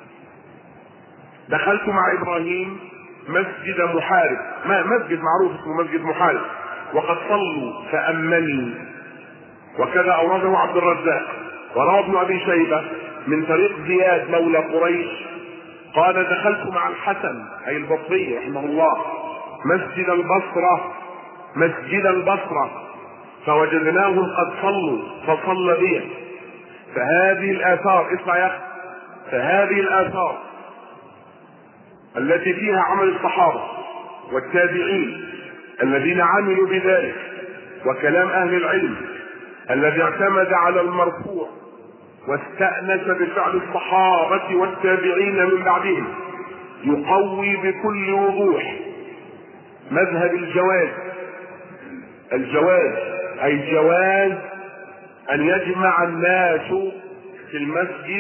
دخلت مع إبراهيم مسجد محارب، مسجد معروف اسمه مسجد محارب، وقد صلوا فأمني. وكذا أورده عبد الرزاق. وروى ابن أبي شيبة من طريق زياد مولى قريش قال: دخلت مع الحسن أي البصري رحمه الله مسجد البصرة مسجد البصرة فوجدناهم قد صلوا فصلى بهم. فهذه الآثار، اسمع يا أخي، فهذه الآثار التي فيها عمل الصحابة والتابعين الذين عملوا بذلك، وكلام أهل العلم الذي اعتمد على المرفوع واستأنس بفعل الصحابة والتابعين من بعدهم يقوي بكل وضوح مذهب الجواز. الجواز أي جواز أن يجمع الناس في المسجد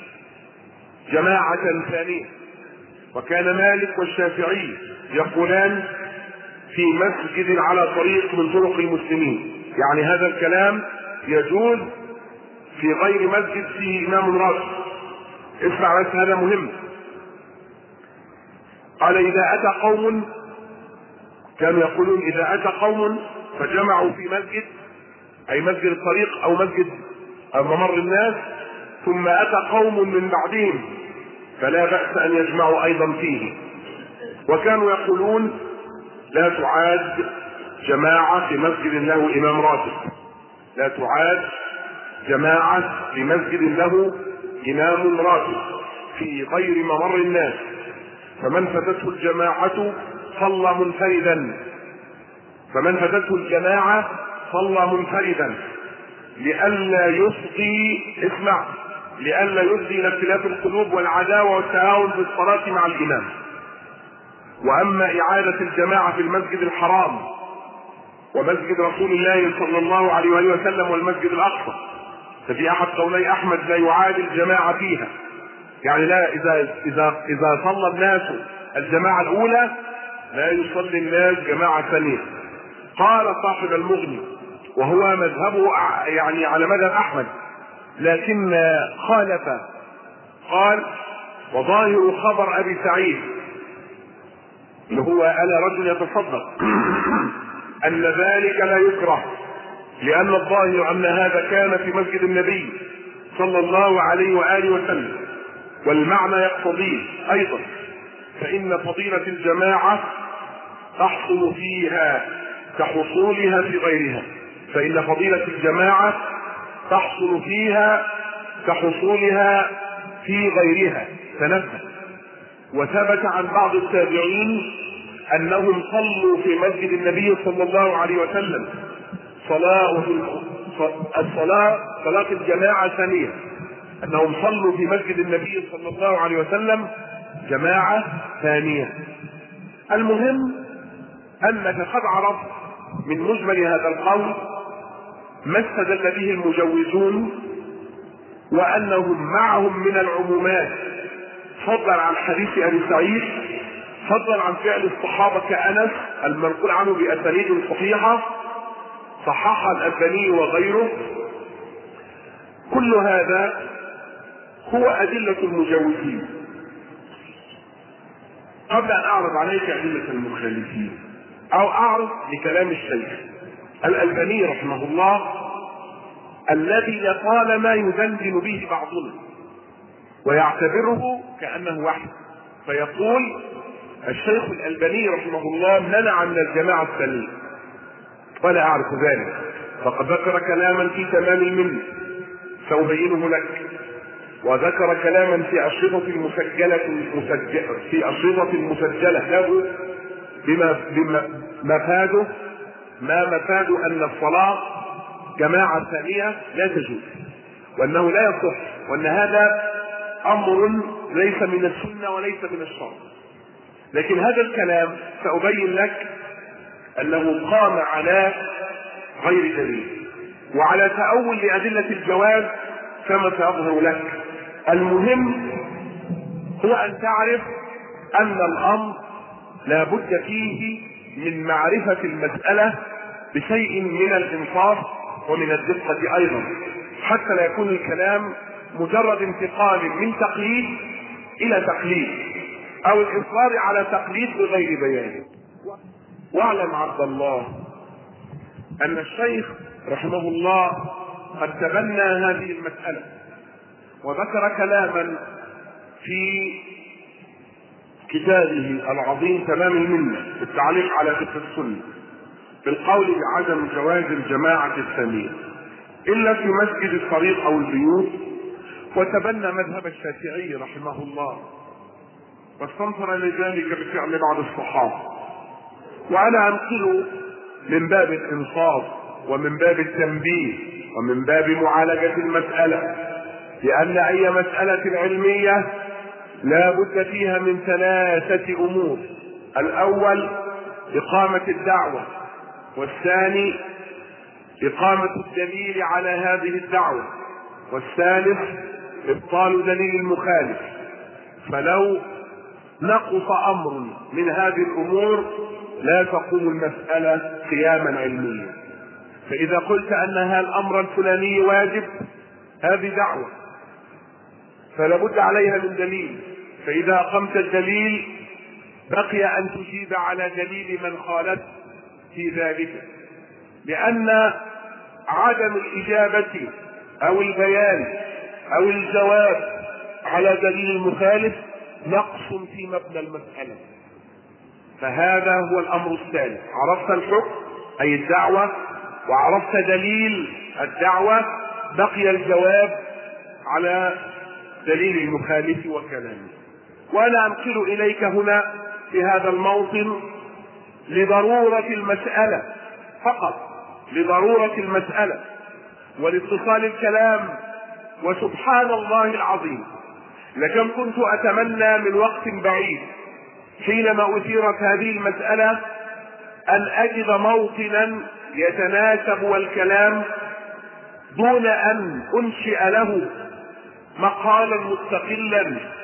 جماعة ثانية. وكان مالك والشافعي يقولان في مسجد على طريق من طرق المسلمين، يعني هذا الكلام يجوز في غير مسجد فيه إمام راتب. اسمع بس هذا مهم. قال إذا أتى قوم، كانوا يقولون إذا أتى قوم فجمعوا في مسجد، أي مسجد الطريق أو مسجد أو ممر الناس، ثم أتى قوم من بعدهم فلا بأس أن يجمعوا أيضا فيه. وكانوا يقولون لا تعاد جماعة في مسجد له إمام راتب، لا تعاد جماعة في مسجد له إمام راتب في غير ممر الناس، فمن فاتته الجماعة صلى منفردا، فمن فاتته الجماعة صلى منفردا لئلا يفضي، اسمع، لئلا يفضي إلى اختلاف القلوب والعداوة والتهاون في الصلاة مع الإمام. وأما إعادة الجماعة في المسجد الحرام ومسجد رسول الله صلى الله عليه وآله وسلم والمسجد الأقصى، ففي أحد قولي أحمد لا يعاد الجماعة فيها، يعني لا، إذا إذا إذا صلى الناس الجماعة الأولى لا يصلي الناس جماعة ثانية. قال صاحب المغني وهو مذهبه يعني على مذهب أحمد، لكن خالف، قال وظاهر خبر أبي سعيد اللي هو ألا رجل يتصدق أن ذلك لا يكره، لأن الظاهر أن هذا كان في مسجد النبي صلى الله عليه وآله وسلم، والمعنى يقتضيه أيضا، فإن فضيلة الجماعة تحصل فيها كحصولها في غيرها، فإن فضيلة الجماعة تحصل فيها كحصولها في غيرها. تنبه. وثبت عن بعض التابعين أنهم صلوا في مسجد النبي صلى الله عليه وسلم صلاة الصلاة صلاة الجماعة ثانية، أنهم صلوا في مسجد النبي صلى الله عليه وسلم جماعة ثانية. المهم أنك قد عرفت من مجمل هذا القول ما استدل به المجوزون، وأنهم معهم من العمومات فضلا عن حديث أبي سعيد، فضلا عن فعل الصحابة كأنس المنقول عنه بأسانيد صحيحة صححها الألباني وغيره. كل هذا هو أدلة المجوزين. قبل أن أعرض عليك أدلة المخالفين أو أعرض لكلام الشيخ الألباني رحمه الله الذي لطالما يدندن به بعضنا ويعتبره كأنه وحي، فيقول الشيخ الألباني رحمه الله منع من الجماعة الثانية، ولا أعرف ذلك، فقد ذكر كلاما في تمام المنة سأبينه لك، وذكر كلاما في أشرطة المسجلة المسجلة في أشرطة المسجلة له بما بما مفاده ما مفاد أن الصلاة جماعة ثانية لا تجوز، وأنه لا يصح، وأن هذا أمر ليس من السنة وليس من الشرع. لكن هذا الكلام سأبين لك أنه قام على غير دليل وعلى تأول لأدلة الجواز كما سأظهر لك. المهم هو أن تعرف أن الأمر لا بد فيه من معرفة المسألة بشيء من الإنصاف ومن الدقة أيضا، حتى لا يكون الكلام مجرد انتقال من تقليد إلى تقليد أو الإصرار على تقليد بغير بيان. واعلم عبد الله أن الشيخ رحمه الله قد تبنى هذه المسألة وذكر كلاما في كتابه العظيم تمام المنة في التعليق على فقه السنة بالقول بعدم جواز الجماعة الثانية إلا في مسجد الطريق أو البيوت، وتبنى مذهب الشافعي رحمه الله واستنصر لذلك بفعل بعض الصحابة. وأنا أنقل من باب الإنصاف ومن باب التنبيه ومن باب معالجة المسألة لأن أي مسألة علمية لا بد فيها من ثلاثة أمور: الأول إقامة الدعوة، والثاني إقامة الدليل على هذه الدعوة، والثالث إبطال دليل المخالف. فلو نقص أمر من هذه الأمور لا تقوم المسألة قياما علميا. فإذا قلت أن هذا الأمر الفلاني واجب، هذه دعوة فلا بد عليها من دليل، فإذا أقمت الدليل بقي أن تجيب على دليل من خالف في ذلك، لأن عدم الإجابة أو البيان أو الجواب على دليل المخالف نقص في مبنى المسألة. فهذا هو الأمر الثاني: عرفت الحكم أي الدعوة وعرفت دليل الدعوة، بقي الجواب على دليل المخالف وكلامه. وأنا أنقل إليك هنا في هذا الموطن لضرورة المسألة فقط، لضرورة المسألة ولاتصال الكلام. وسبحان الله العظيم، لكم كنت أتمنى من وقت بعيد حينما أثيرت هذه المسألة أن أجد موطنا يتناسب والكلام دون أن أنشئ له مقالا مستقلا،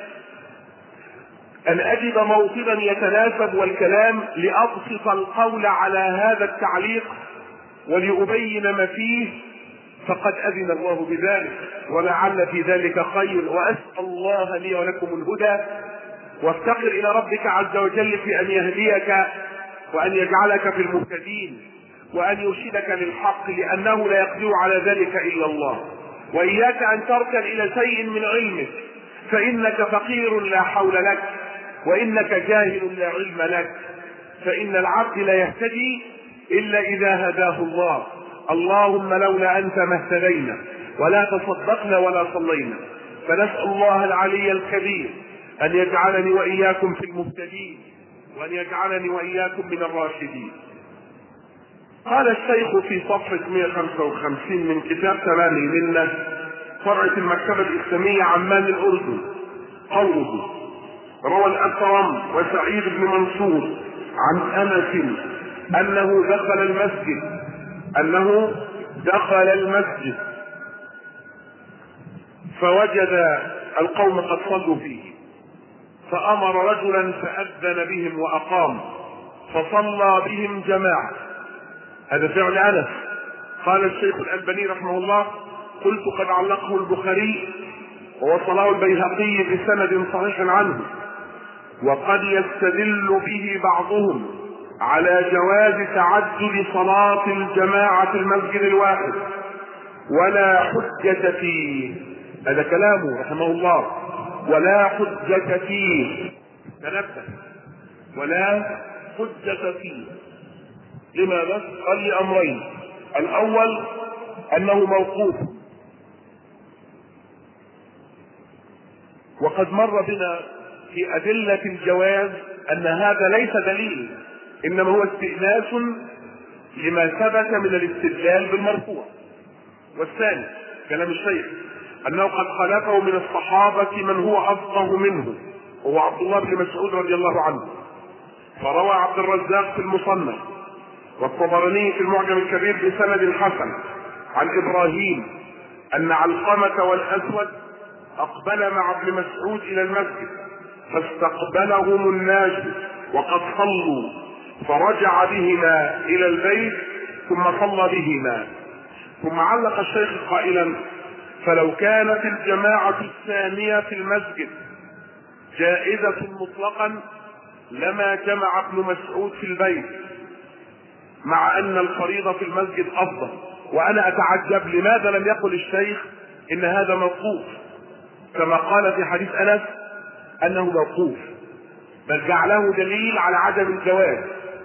أن أجد موطنا يتناسب والكلام لأبسط القول على هذا التعليق ولأبين ما فيه، فقد أذن الله بذلك ولعل في ذلك خير. وأسأل الله لي ولكم الهدى، وافتقر إلى ربك عز وجل في أن يهديك وأن يجعلك في المهتدين وأن يرشدك للحق، لأنه لا يقدر على ذلك إلا الله. وإياك أن تركن إلى شيء من علمك، فإنك فقير لا حول لك، وإنك جاهل لا علم لك. فإن العبد لا يهتدي إلا إذا هداه الله. اللهم لولا أنت ما اهتدينا ولا تصدقنا ولا صلينا. فنسأل الله العلي الكبير أن يجعلني وإياكم في المهتدين، وأن يجعلني وإياكم من الراشدين. قال الشيخ في صفحة مئة وخمسة وخمسين من كتاب تمامي منا فرعة المكتبة الإسلامية عمان الأردن، قوله: روى الأكرم وسعيد بن منصور عن أنس أنه دخل المسجد أنه دخل المسجد فوجد القوم قد صلوا فيه، فأمر رجلا فأذن بهم وأقام فصلى بهم جماعة. هذا فعل أنس. قال الشيخ الألباني رحمه الله: قلت قد علقه البخاري ووصله البيهقي بسند صحيح عنه، وقد يستدل به بعضهم على جواز تعدد صلاة الجماعة في المسجد الواحد ولا حجة فيه. هذا كلامه رحمه الله: ولا حجة فيه. تنبه: ولا حجة فيه. لماذا؟ قال لأمرين: الأول أنه موقوف، وقد مر بنا في أدلة الجواز أن هذا ليس دليل، إنما هو استئناس لما ثبت من الاستدلال بالمرفوع. والثاني كلام الشيخ أنه قد خلفه من الصحابة من هو أفقه منه، وهو عبد الله بن مسعود رضي الله عنه. فروى عبد الرزاق في المصنف والطبراني في المعجم الكبير بسند حسن عن إبراهيم أن علقمة والأسود أقبل مع ابن مسعود إلى المسجد فاستقبلهم الناس وقد صلوا، فرجع بهما إلى البيت ثم صلى بهما. ثم علق الشيخ قائلا: فلو كانت الجماعة الثانية في المسجد جائزة مطلقا لما جمع ابن مسعود في البيت، مع أن الفريضة في المسجد أفضل. وأنا أتعجب لماذا لم يقل الشيخ إن هذا موقوف كما قال في حديث أنس أنه موقوف، بل جعله دليل على عدم الجواز.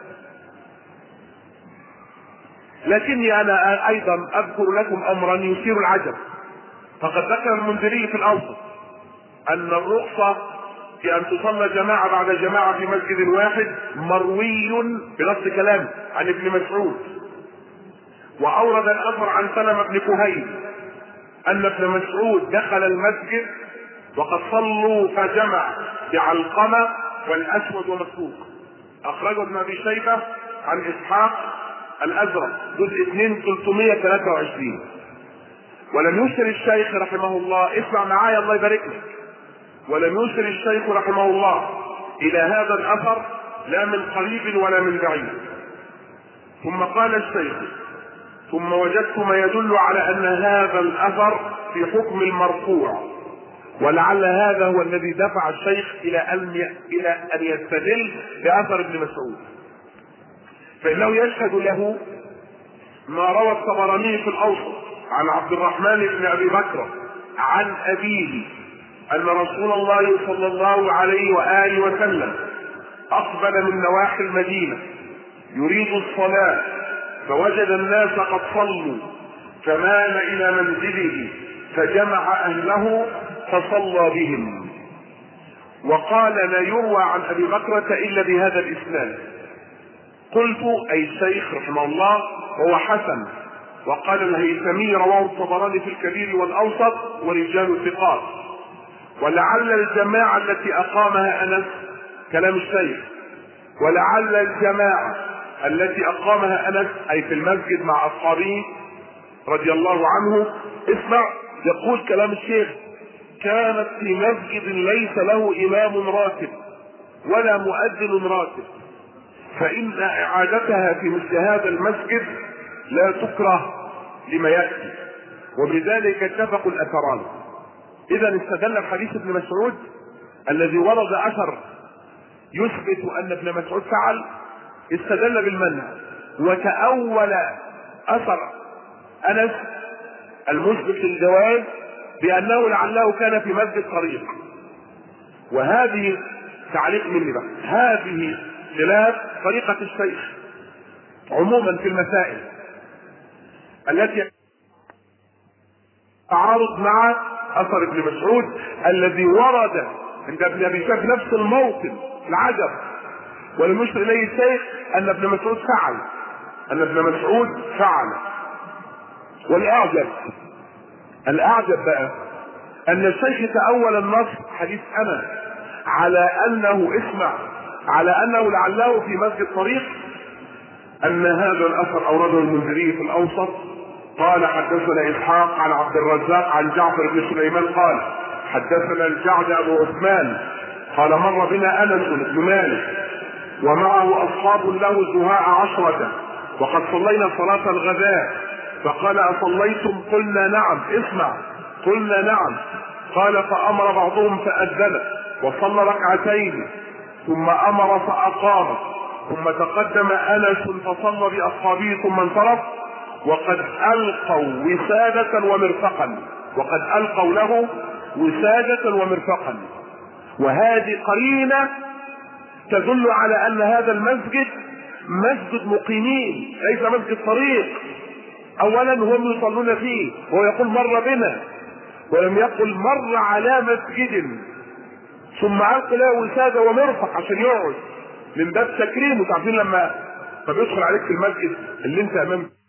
لكني أنا أيضا أذكر لكم أمرا يثير العجب. فقد ذكر المنذري في الأوسط أن الرخصة في أن تصلى جماعة بعد جماعة في مسجد واحد مروي بنص كلام عن ابن مسعود، وأورد الأثر عن سلمة بن كهيل ان ابن مسعود دخل المسجد وقد صلوا فجمع بعلقمة والاسود ومسروق. اخرجه ابن ابي شيبة عن اسحاق الازرق جزء اثنين ثلاثمائة وثلاثة وعشرين. ولم يشر الشيخ رحمه الله، اسمع معايا الله يبارك لك، ولم يشر الشيخ رحمه الله الى هذا الاثر لا من قريب ولا من بعيد. ثم قال الشيخ: ثم وجدت ما يدل على ان هذا الاثر في حكم المرفوع، ولعل هذا هو الذي دفع الشيخ الى ان الى ان يستدل باثر ابن مسعود، فانه يشهد له ما روى الطبراني في الاوسط عن عبد الرحمن بن ابي بكر عن ابيه ان رسول الله صلى الله عليه واله وسلم اقبل من نواحي المدينه يريد الصلاه، فوجد الناس قد صلوا فمال الى منزله فجمع اهله فصلى بهم. وقال: لا يروى عن ابي بكرة الا بهذا الاسناد. قلت: اي الشيخ رحمه الله وهو حسن. وقال الهيثمي: رواه الطبراني في الكبير والاوسط ورجال ثقات. ولعل الجماعة التي اقامها انس، كلام الشيخ، ولعل الجماعة التي اقامها انس اي في المسجد مع اصحابه رضي الله عنه، اسمع يقول كلام الشيخ: كانت في مسجد ليس له امام راتب ولا مؤذن راتب، فان اعادتها في مثل هذا المسجد لا تكره لما ياتي، وبذلك اتفقوا الاثران. اذا استدل بحديث ابن مسعود الذي ورد اثر يثبت ان ابن مسعود فعل، استدل بالمنع وتأول اثر انس المثبت للجواز بانه لعله كان في مسجد طريق. وهذه تعليق مني بقى، هذه خلاف طريقة الشيخ عموما في المسائل التي تعارض مع اثر ابن مسعود الذي ورد عند ابن ابي شيبة في نفس الموطن. العجب ولم يشر اليه الشيخ ان ابن مسعود فعل ان ابن مسعود فعل والاعجب الاعجب بقى ان الشيخ تأول النص حديث انس على انه اسمع على انه لعله في مسجد طريق، ان هذا الاثر اورده المنذري في الاوسط. قال: حدثنا اسحاق عن عبد الرزاق عن جعفر بن سليمان قال: حدثنا الجعد ابو عثمان قال: مر بنا انس بن مالك ومعه اصحاب له زهاء عشرة وقد صلينا صلاة الغداء، فقال: اصليتم؟ قلنا نعم. اسمع، قلنا نعم. قال: فامر بعضهم فاذن وصلى ركعتين ثم امر فاقام، ثم تقدم انس فصلى باصحابه ثم انصرف، وقد القوا وسادة ومرفقا وقد القوا له وسادة ومرفقا. وهذه قرينة تدل على ان هذا المسجد مسجد مقيمين ليس مسجد طريق. اولا هم يصلون فيه، وهو يقول مر بنا، ولم يقل مر على مسجد. ثم القوا له وسادة ومرفق عشان يقعد من باب تكريمه. تعرفين لما ما بيدخل عليك في المسجد اللي انت امام